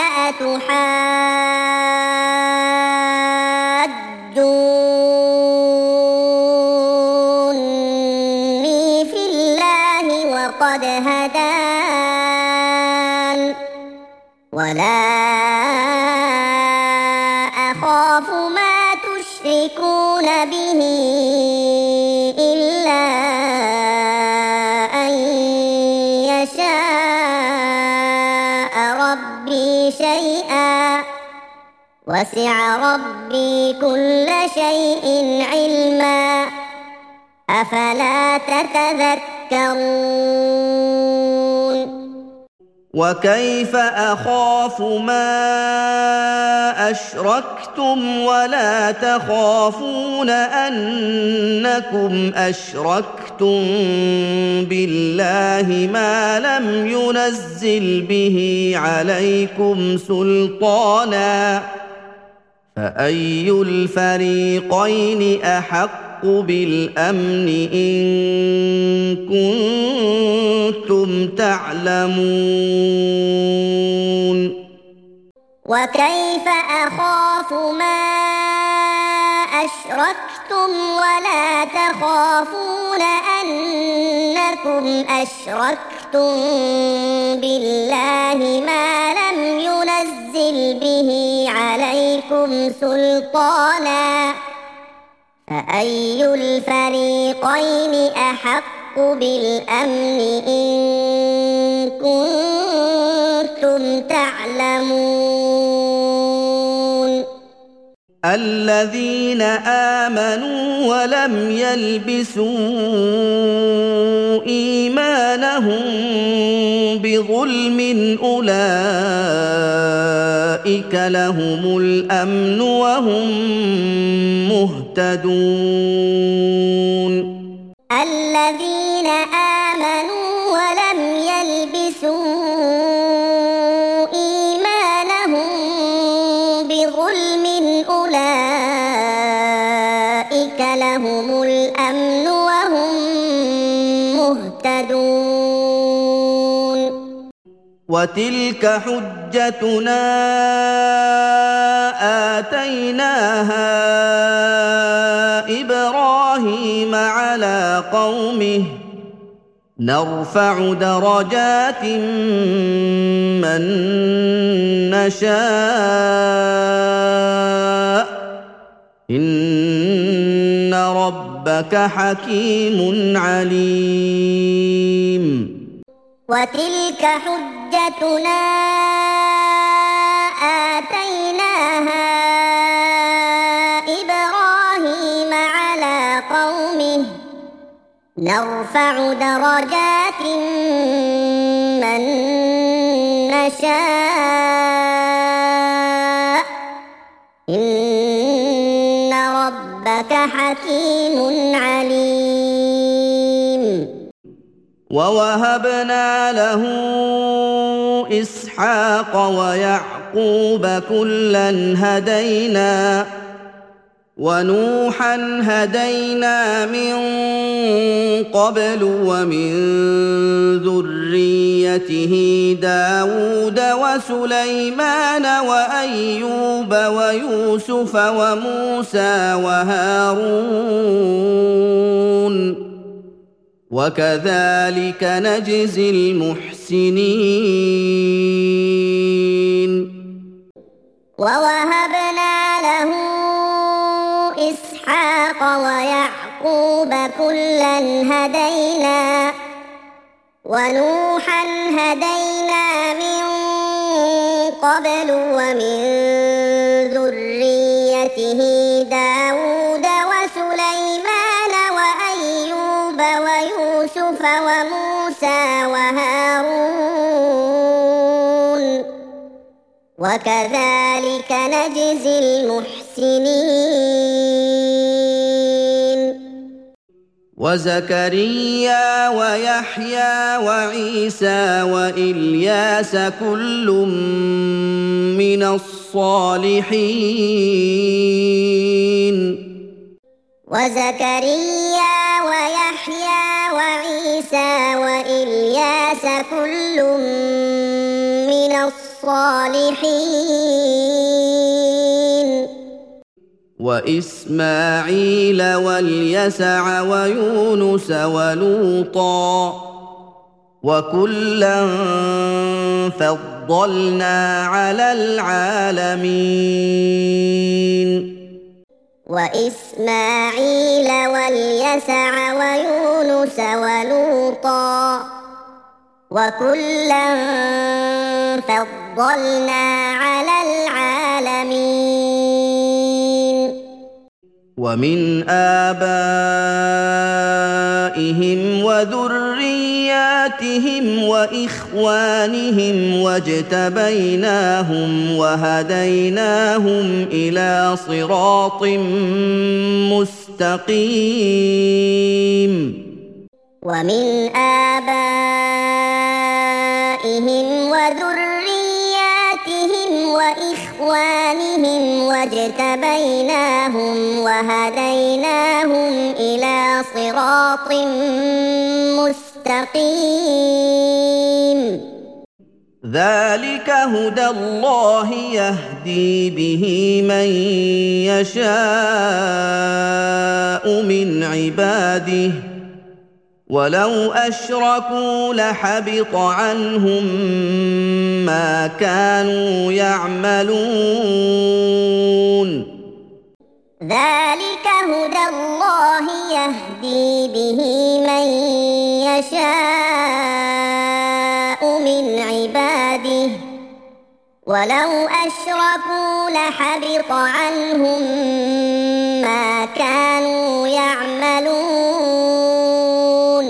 أتحاجوني في الله وقد هدان ولا أخاف ما تشركون به إلا أن يشاء ربي شيئا وسع ربي كل شيء علما أفلا تتذكرون وكيف أخاف ما أشركتم ولا تخافون أنكم أشركتم بالله ما لم ينزل به عليكم سلطانا فأي الفريقين أحق بالأمن إن كنتم تعلمون وكيف أخاف ما أشركتم ولا تخافون أنكم أشركتم بالله ما لم ينزل به عليكم سلطانا فأي الفريقين أحق بالأمن إن كنتم تعلمون الذين آمنوا ولم يلبسوا إيمانهم بظلم أولئك لهم الأمن وهم مهتدون الذين آمنوا ولم يلبسوا إيمانهم بظلم أولئك لهم الأمن وهم مهتدون وتلك حجتنا آتيناها إبراهيم على قومه نرفع درجات من نشاء إن ربك حكيم عليم وتلك حجتنا آتيناها إبراهيم على قومه نرفع درجات من نشاء إن ربك حكيم عليم ووهبنا له إسحاق ويعقوب كلا هدينا ونوحا هدينا من قبل ومن ذريته داود وسليمان وأيوب ويوسف وموسى وهارون وكذلك نجزي المحسنين ووهبنا له إسحاق ويعقوب كلا هدينا ونوحا هدينا من قبل ومن ذريته داود وسليمان وأيوب ويوسف وموسى وهارون وكذلك نجزي المحسنين وزكريا ويحيى وعيسى وإلياس كل من الصالحين وزكريا ويحيى وعيسى وإلياس كل من الصالحين وإسماعيل واليسع ويونس ولوطا وكلا فضلنا على العالمين وإسماعيل واليسع ويونس ولوطا وكلا فضلنا على العالمين ومن آبائهم وذرياتهم وإخوانهم واجتبيناهم وهديناهم إلى صراط مستقيم ومن آبائهم وذرياتهم وإخوانهم واجتبيناهم وهديناهم إلى صراط مستقيم ذلك هدى الله يهدي به من يشاء من عباده ولو أشركوا لحبط عنهم ما كانوا يعملون ذلك هدى الله يهدي به من يشاء من عباده ولو أشركوا لحبط عنهم ما كانوا يعملون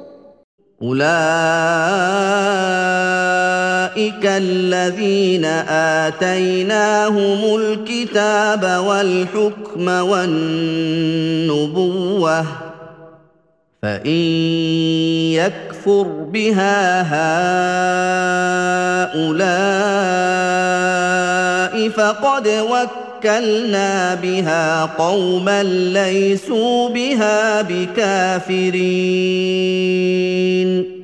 أولئك الذين آتيناهم الكتاب والحكم والنبوة فإن يكفر بها هؤلاء فقد وكلنا بها قوما ليسوا بها بكافرين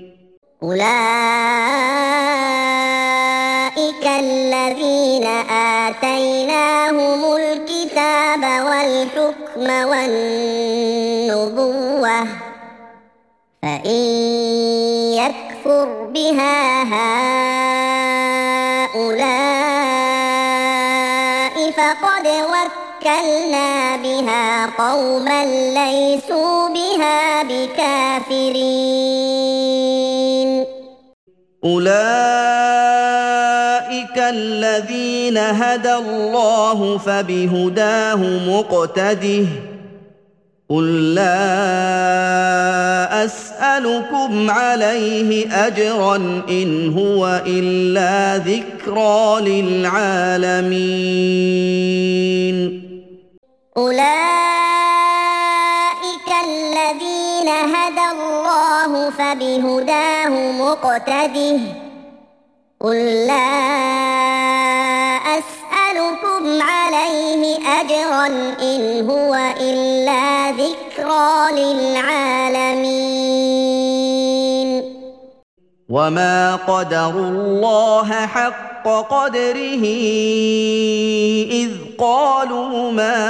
أولئك الذين آتيناهم الكتاب والحكم والنبوة فإن يكفر بها هؤلاء فقد وكلنا بها قوما ليسوا بها بكافرين أولئك الذين هدى الله فبهداه مقتده قل لا أسألكم عليه أجرا إن هو إلا ذكرى للعالمين أولئك الذين هدى الله فبهداه مقتده قل لا أسألكم عليه أجرا إن هو إلا ذكرى للعالمين وما قدروا الله حق قدره إذ قالوا ما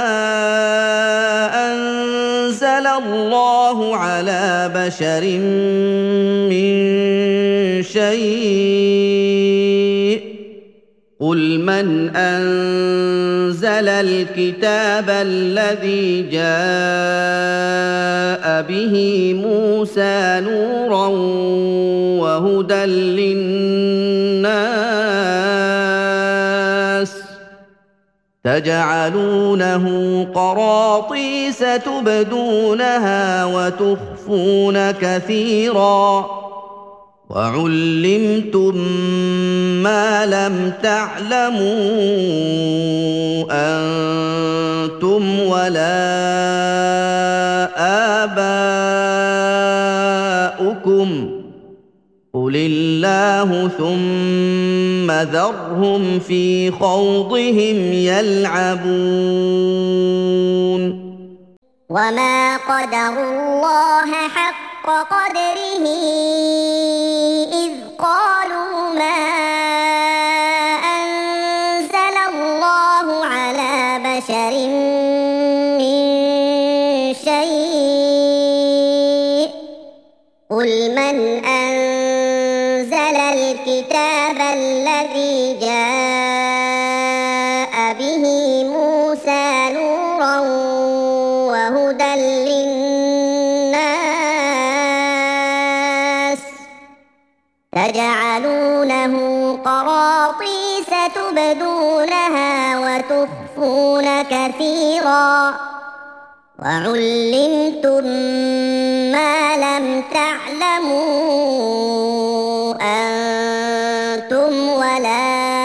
أنزل الله على بشر من شيء قل من أنزل الكتاب الذي جاء به موسى نورا وهدى للناس تجعلونه قراطيس تبدونها وتخفون كثيرا وعلمتم ما لم تعلموا أنتم ولا آباؤكم قل الله ثم ذرهم في خوضهم يلعبون وما قدروا الله حق قدره إذ قالوا ما أنزل الله على بشر من شيء قل من أنزل الكتاب الذي جاء به موسى نورا وهدى للناس تجعلونه قراطيس تبدونها وتخفون كثيرا وعلمتم ما لم تعلموا أنتم ولا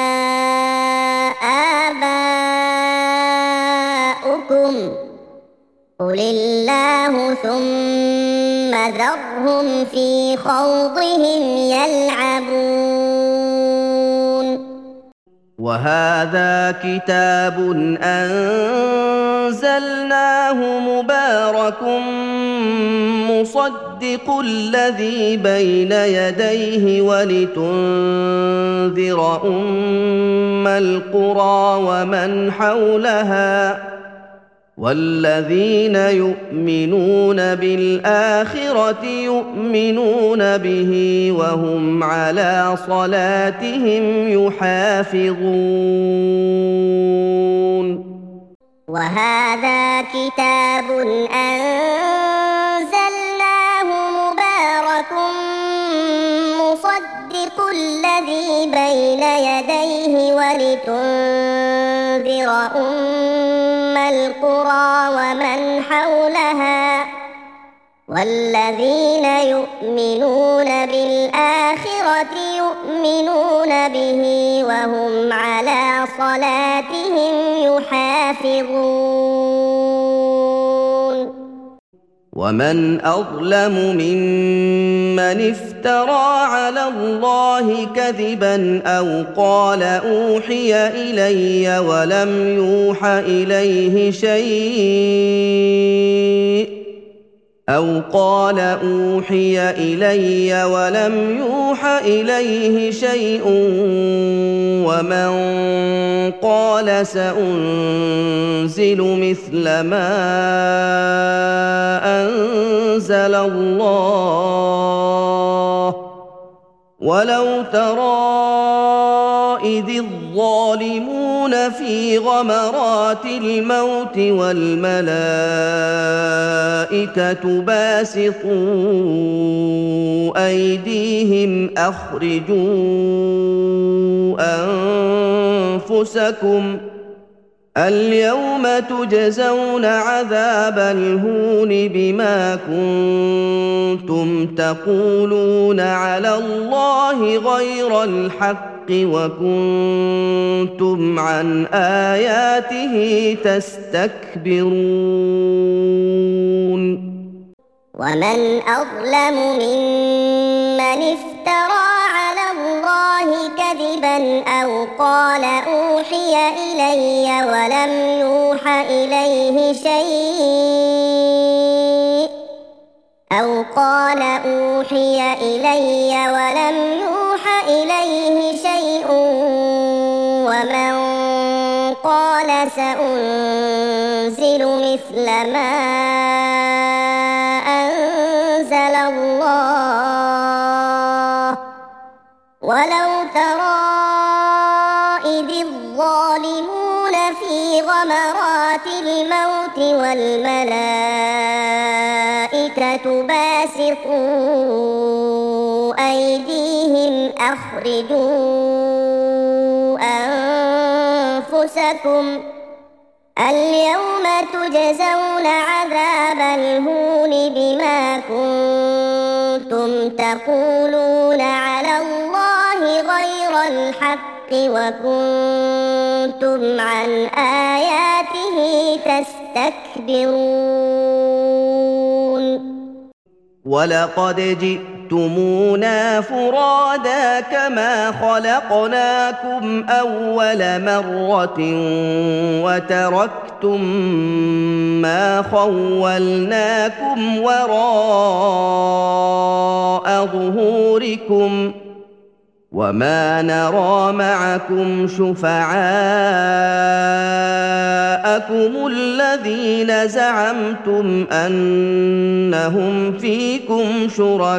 آباؤكم قل الله ثم ذرهم في خوضهم يلعبون وهذا كتاب أنزلناه مبارك مصدق مُصَدِّقُ الَّذِي بَيْنَ يَدَيْهِ وَلِتُنذِرَ أُمَّ الْقُرَىٰ وَمَنْ حَوْلَهَا ۚ وَالَّذِينَ يُؤْمِنُونَ بِالْآخِرَةِ يُؤْمِنُونَ بِهِ وَهُمْ عَلَىٰ صَلَاتِهِمْ يُحَافِظُونَ. وَهَٰذَا كِتَابٌ أَنزَلْنَاهُ مُبَارَكٌ مُّصَدِّقُ الَّذِي بَيْنَ يَدَيْهِ وَلِتُنذِرَ أُمَّ الْقُرَىٰ وَمَنْ حَوْلَهَا ۚ وَالَّذِينَ يُؤْمِنُونَ بِالْآخِرَةِ يُؤْمِنُونَ بِهِ وَهُمْ عَلَىٰ صَلَاتِهِمْ يُحَافِظُونَ. وَمَنْ أَظْلَمُ مِمَّنِ افْتَرَىٰ عَلَى اللَّهِ كَذِبًا أَوْ قَالَ أُوحِيَ إِلَيَّ وَلَمْ يُوحَ إِلَيْهِ شَيْءٌ أَوْ قَالَ أُوحِيَ إِلَيَّ وَلَمْ يُوحَ إِلَيْهِ شَيْءٌ وَمَنْ قَالَ سَأُنزِلُ مِثْلَ مَا أَنزَلَ اللَّهُ وَلَوْ تَرَىٰ إِذِ الظَّالِمُونَ فِي غَمَرَاتِ الْمَوْتِ وَالْمَلَائِكَةُ بَاسِطُو أَيْدِيهِمْ أَخْرِجُوا أَنفُسَكُمْ الْيَوْمَ تُجْزَوْنَ عَذَابَ الْهُونِ بِمَا كُنتُمْ تَقُولُونَ عَلَى اللَّهِ غَيْرَ الْحَقِّ وَكُنتُمْ عَنْ آيَاتِهِ تَسْتَكْبِرُونَ. وَمَنْ أَظْلَمُ مِمَّنِ افْتَرَىٰ عَلَى اللَّهِ كَذِبًا أَوْ قَالَ أُوحِيَ إِلَيَّ وَلَمْ يُوحَ إِلَيْهِ شَيْءٌ أَوْ قَالَ أُوحِيَ إِلَيَّ وَلَمْ يُوحَ إِلَيْهِ شَيْءٌ وَمَنْ قَالَ سَأُنزِلُ مِثْلَ مَا أَنزَلَ اللَّهُ وَلَوْ تَرَىٰ إِذِ الظَّالِمُونَ فِي غَمَرَاتِ الْمَوْتِ وَالْمَلَائِكَةُ بَاسِطُو أَيْدِيهِمْ أَخْرِجُوا أَنفُسَكُمْ الْيَوْمَ تُجْزَوْنَ عَذَابَ الْهُونِ بِمَا كُنتُمْ تَقُولُونَ عَلَى اللَّهِ غَيْرَ الْحَقِّ وَكُنتُمْ عَنْ آيَاتِهِ تَسْتَكْبِرُونَ. وَلَقَدْ جِئْتُمُونَا فُرَادَىٰ كَمَا خَلَقْنَاكُمْ أَوَّلَ مَرَّةٍ وَتَرَكْتُم مَّا خَوَّلْنَاكُمْ وَرَاءَ ظُهُورِكُمْ وَمَا نَرَىٰ مَعَكُمْ شُفَعَاءَكُمُ الَّذِينَ زَعَمْتُمْ أَنَّهُمْ فِيكُمْ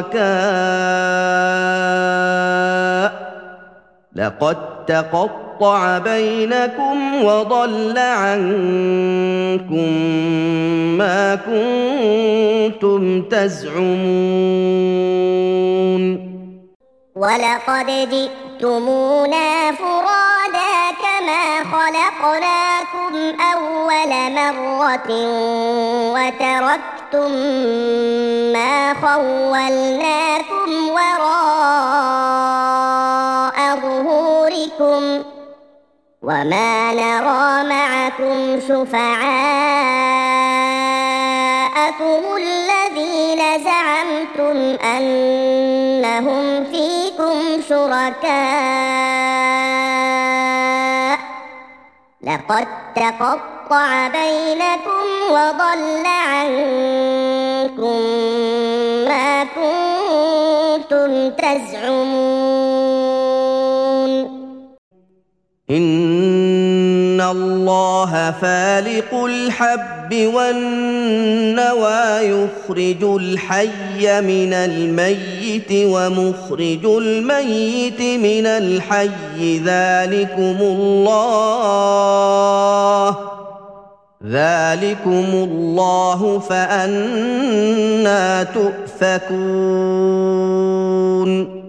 شُرَكَاءُ ۚ لَقَد تَّقَطَّعَ بَيْنَكُمْ وَضَلَّ عَنكُم مَّا كُنتُمْ تَزْعُمُونَ. وَلَقَدْ جِئْتُمُونَا فُرَادَىٰ كَمَا خَلَقْنَاكُمْ أَوَّلَ مَرَّةٍ وَتَرَكْتُم مَّا خَوَّلْنَاكُمْ وَرَاءَ ظُهُورِكُمْ وَمَا نَرَىٰ مَعَكُمْ شُفَعَاءَكُمُ الَّذِينَ زَعَمْتُمْ أَنَّهُمْ فِيكُمْ شُرَكَاءُ ۚ لَقَد تَّقَطَّعَ بَيْنَكُمْ وَضَلَّ عَنكُم مَّا كنتم تزعمون إن الله فالق الحب والنوى يخرج الحي من الميت ومخرج الميت من الحي ذلكم الله ذلكم الله فأنى تؤفكون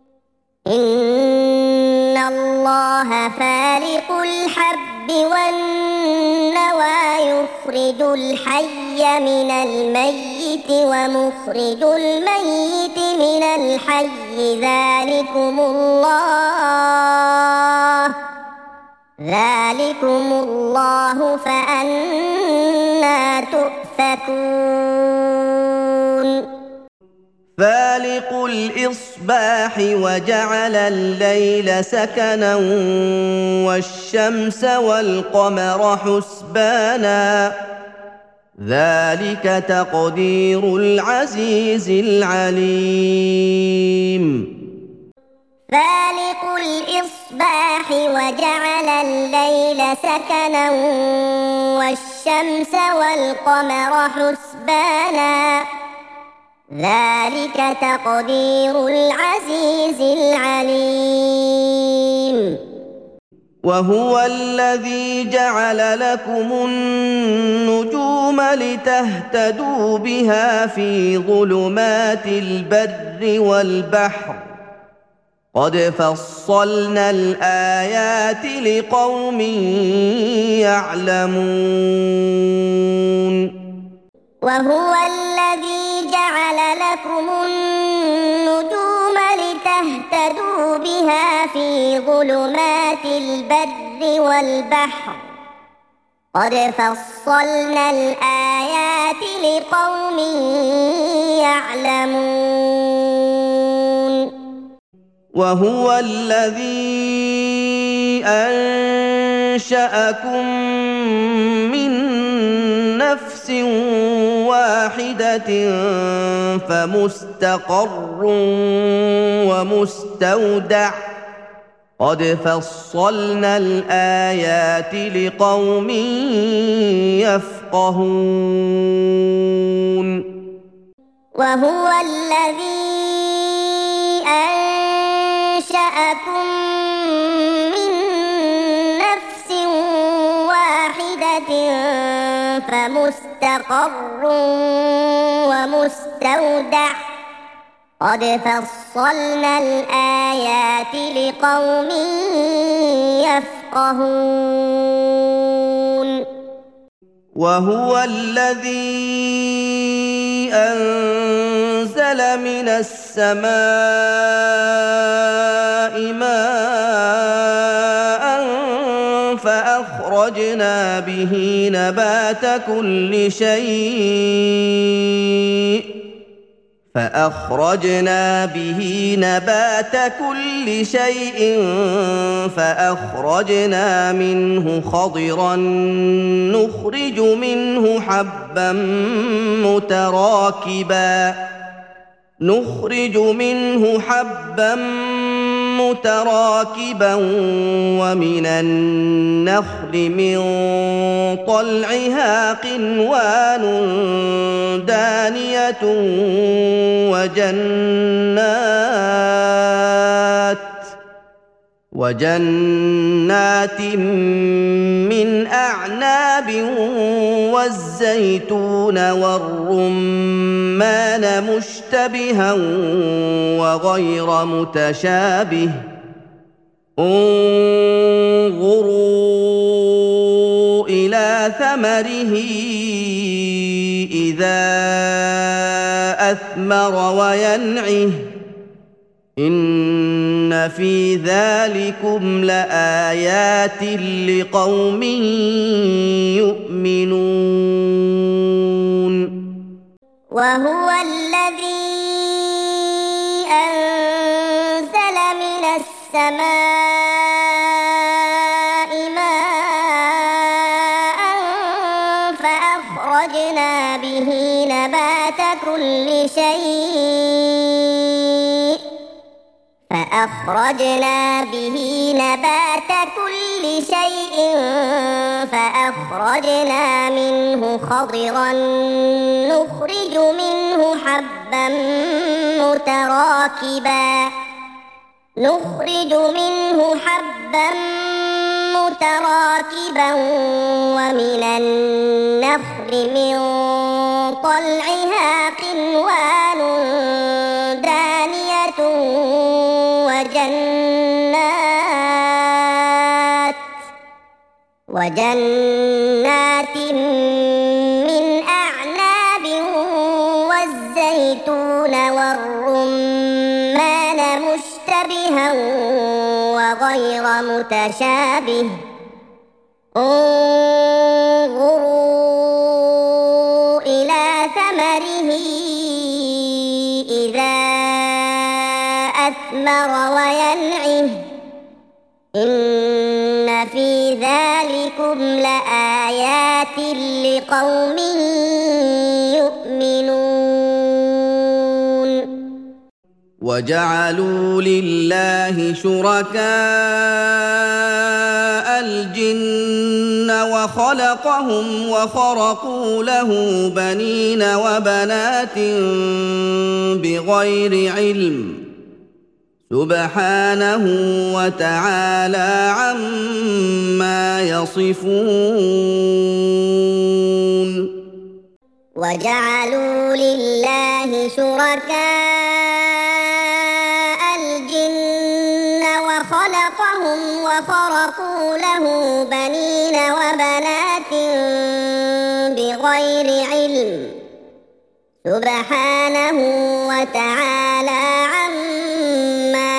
إن الله فالق الحب والنوى يخرج الحي من الميت ومخرج الميت من الحي ذلكم الله ذلكم الله فأنى تؤفكون فالق الإصباح وجعل الليل سكنا والشمس والقمر حسبانا ذلك تقدير العزيز العليم فالق الإصباح وجعل الليل سكنا والشمس والقمر حسبانا ذلك تقدير العزيز العليم وهو الذي جعل لكم النجوم لتهتدوا بها في ظلمات البر والبحر قد فصلنا الآيات لقوم يعلمون وهو الذي جعل لكم النجوم لتهتدوا بها في ظلمات البر والبحر قد فصلنا الآيات لقوم يعلمون وهو الذي أنشأكم من نفس واحدة فمستقر ومستودع قد فصلنا الآيات لقوم يفقهون وهو الذي أنشأكم من نفس واحدة فمستقر ومستودع قد فصلنا الآيات لقوم يفقهون وهو الذي أنزل من السماء ماء فأخرجنا به نبات كل شيء فأخرجنا به نبات كل شيء فأخرجنا منه خضرا نخرج منه حبا متراكبا نخرج منه حبا متراكبا ومن النخل من طلعها قنوان دانية وجنات وجنات من أعناب والزيتون والرمان مشتبها وغير متشابه انظروا إلى ثمره إذا أثمر وينعه إن في ذلكم لآيات لقوم يؤمنون وهو الذي أنزل من السماء ماء فأخرجنا به نبات كل شيء فأخرجنا به نبات كل شيء فأخرجنا منه خضرا نخرج منه حبا متراكبا نخرج منه حبا متراكبا ومن النخل من طلعها قنوان دانية وجنات وجنات من أعناب والزيتون والرمان مشتبها وغير متشابه انظروا إلى ثمره إذا أثمر وينعه إن في ذلكم لآيات لقوم يؤمنون وجعلوا لله شركاء الجن وخلقهم وخرقوا له بنين وبنات بغير علم سبحانه وتعالى عما يصفون وجعلوا لله شركاء الجن وخلقهم وخرقوا له بنين وبنات بغير علم سبحانه وتعالى عما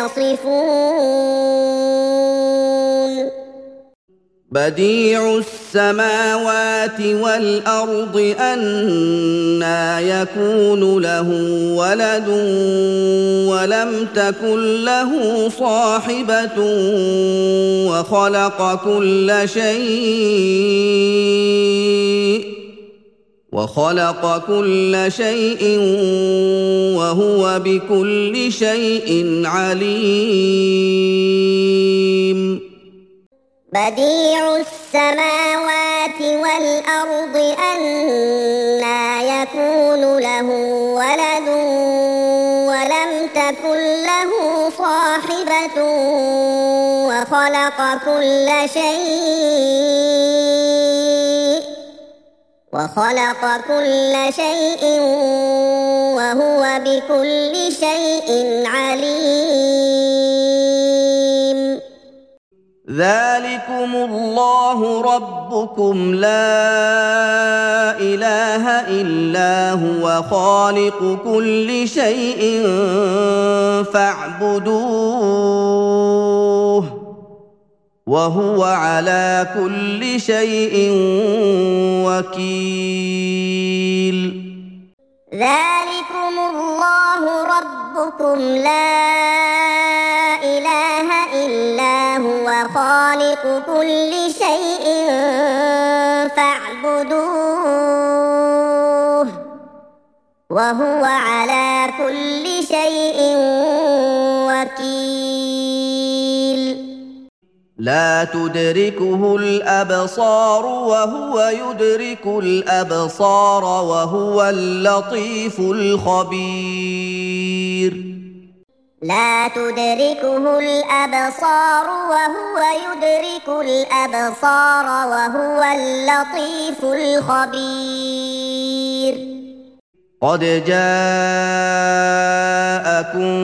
يصفون بديع السماوات والأرض أنى يكون له ولد ولم تكن له صاحبة وخلق كل شيء وخلق كل شيء وهو بكل شيء عليم بديع السماوات والأرض أنى يكون له ولد ولم تكن له صاحبة وخلق كل شيء وخلق كل شيء وهو بكل شيء عليم ذلكم الله ربكم لا إله إلا هو خالق كل شيء فاعبدوه وهو على كل شيء وكيل ذلكم الله ربكم لا إله إلا هو خالق كل شيء فاعبدوه وهو على كل شيء وكيل لا تدركه الأبصار وهو يدرك الأبصار وهو اللطيف الخبير لا تدركه الأبصار وهو يدرك الأبصار وهو اللطيف الخبير قد جاءكم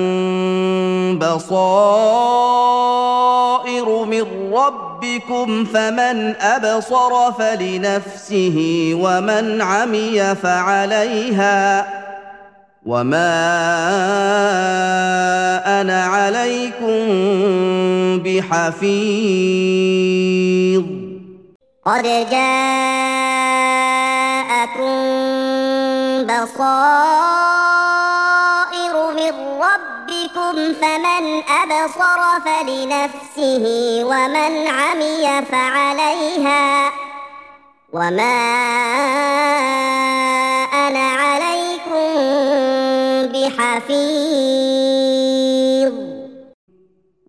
بصائر من ربكم فمن أبصر فلنفسه ومن عمي فعليها وما أنا عليكم بحفيظ قد جاءكم بصائر من ربكم فمن أبصر فلنفسه ومن عمي فعليها وما أنا عليكم بحفيظ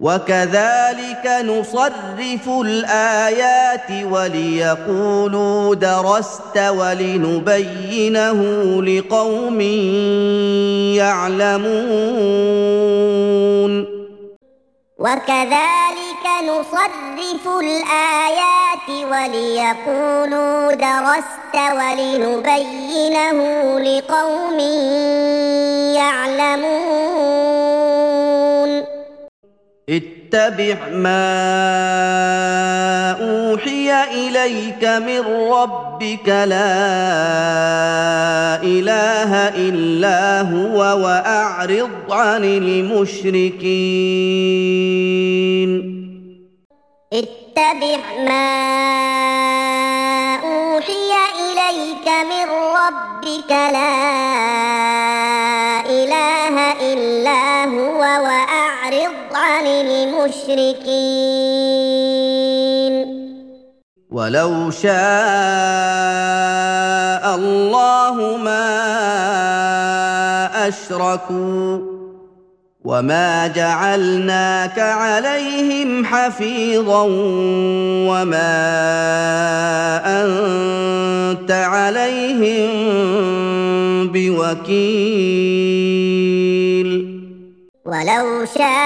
وكذلك نصرف الآيات وليقولوا درست ولنبينه لقوم يعلمون وكذلك نصرف الآيات وليقولوا درست ولنبينه لقوم يعلمون اتبع ما أوحي إليك من ربك لا إله إلا هو وأعرض عن المشركين اتبع ما أوحي إليك من ربك لا إله إلا هو وأعرض عن المشركين ولو شاء الله ما أشركوا وما جعلناك عليهم حفيظا وما أنت عليهم بوكيل ولو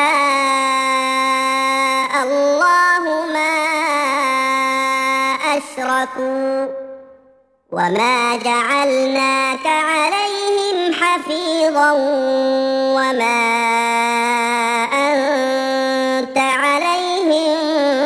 شاء الله ما أشركوا وما جعلناك عليهم حفيظا وما أنت عليهم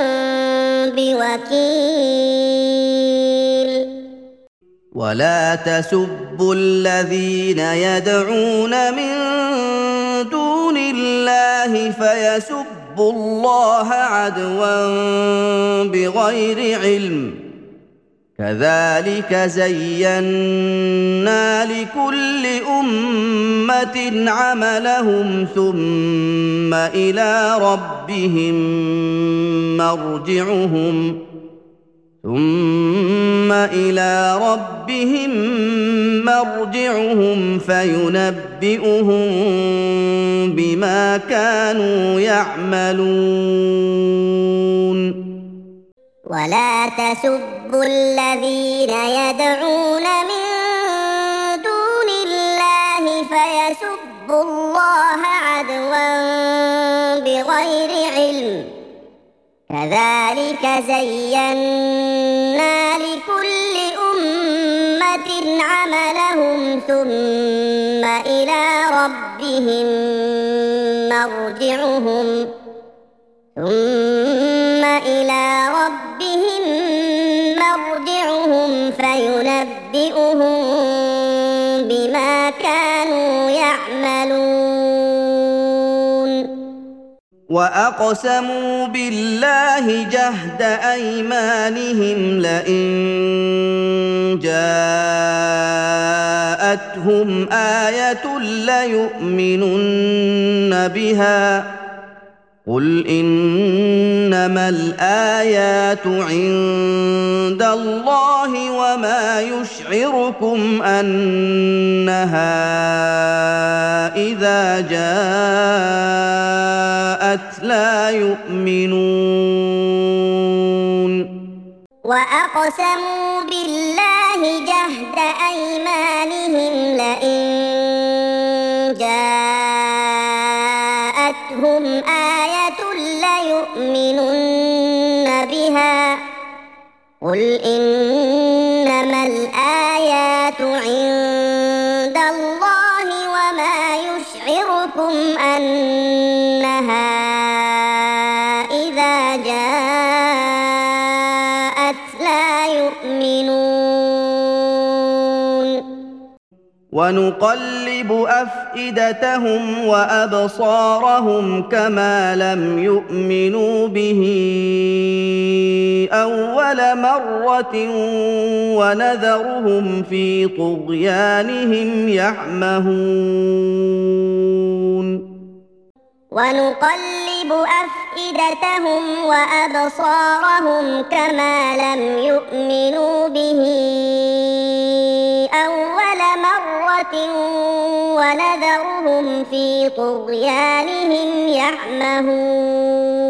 بوكيل ولا تسبوا الذين يدعون من دون الله فيسبوا الله عدوا بغير علم كذلك زينا لكل أمة عملهم ثم إلى ربهم مرجعهم ثم إلى ربهم مرجعهم فينبئهم بما كانوا يعملون ولا تسبوا الذين يدعون من دون الله فيسبوا الله عدوا بغير علم كذلك زينا لكل أمة عملهم ثم إلى ربهم مرجعهم ثم إلى ربهم مرجعهم فينبئهم بما كانوا يعملون وأقسموا بالله جهد أيمانهم لئن جاءتهم آية ليؤمنن بها قل إنما الآيات عند الله وما يشعركم أنها إذا جاءت لا يؤمنون وأقسموا بالله جهد أيمانهم لئن جاءتهم آية ليؤمنن بها قل إنما الآيات عند الله وما يشعركم أنها إذا جاءت لا يؤمنون ونقلب أفئدتهم وأبصارهم كما لم يؤمنوا به أول مرة ونذرهم في طغيانهم يعمهون ونقلب أفئدتهم وأبصارهم كما لم يؤمنوا به أول مرة ونذرهم في طغيانهم يعمهون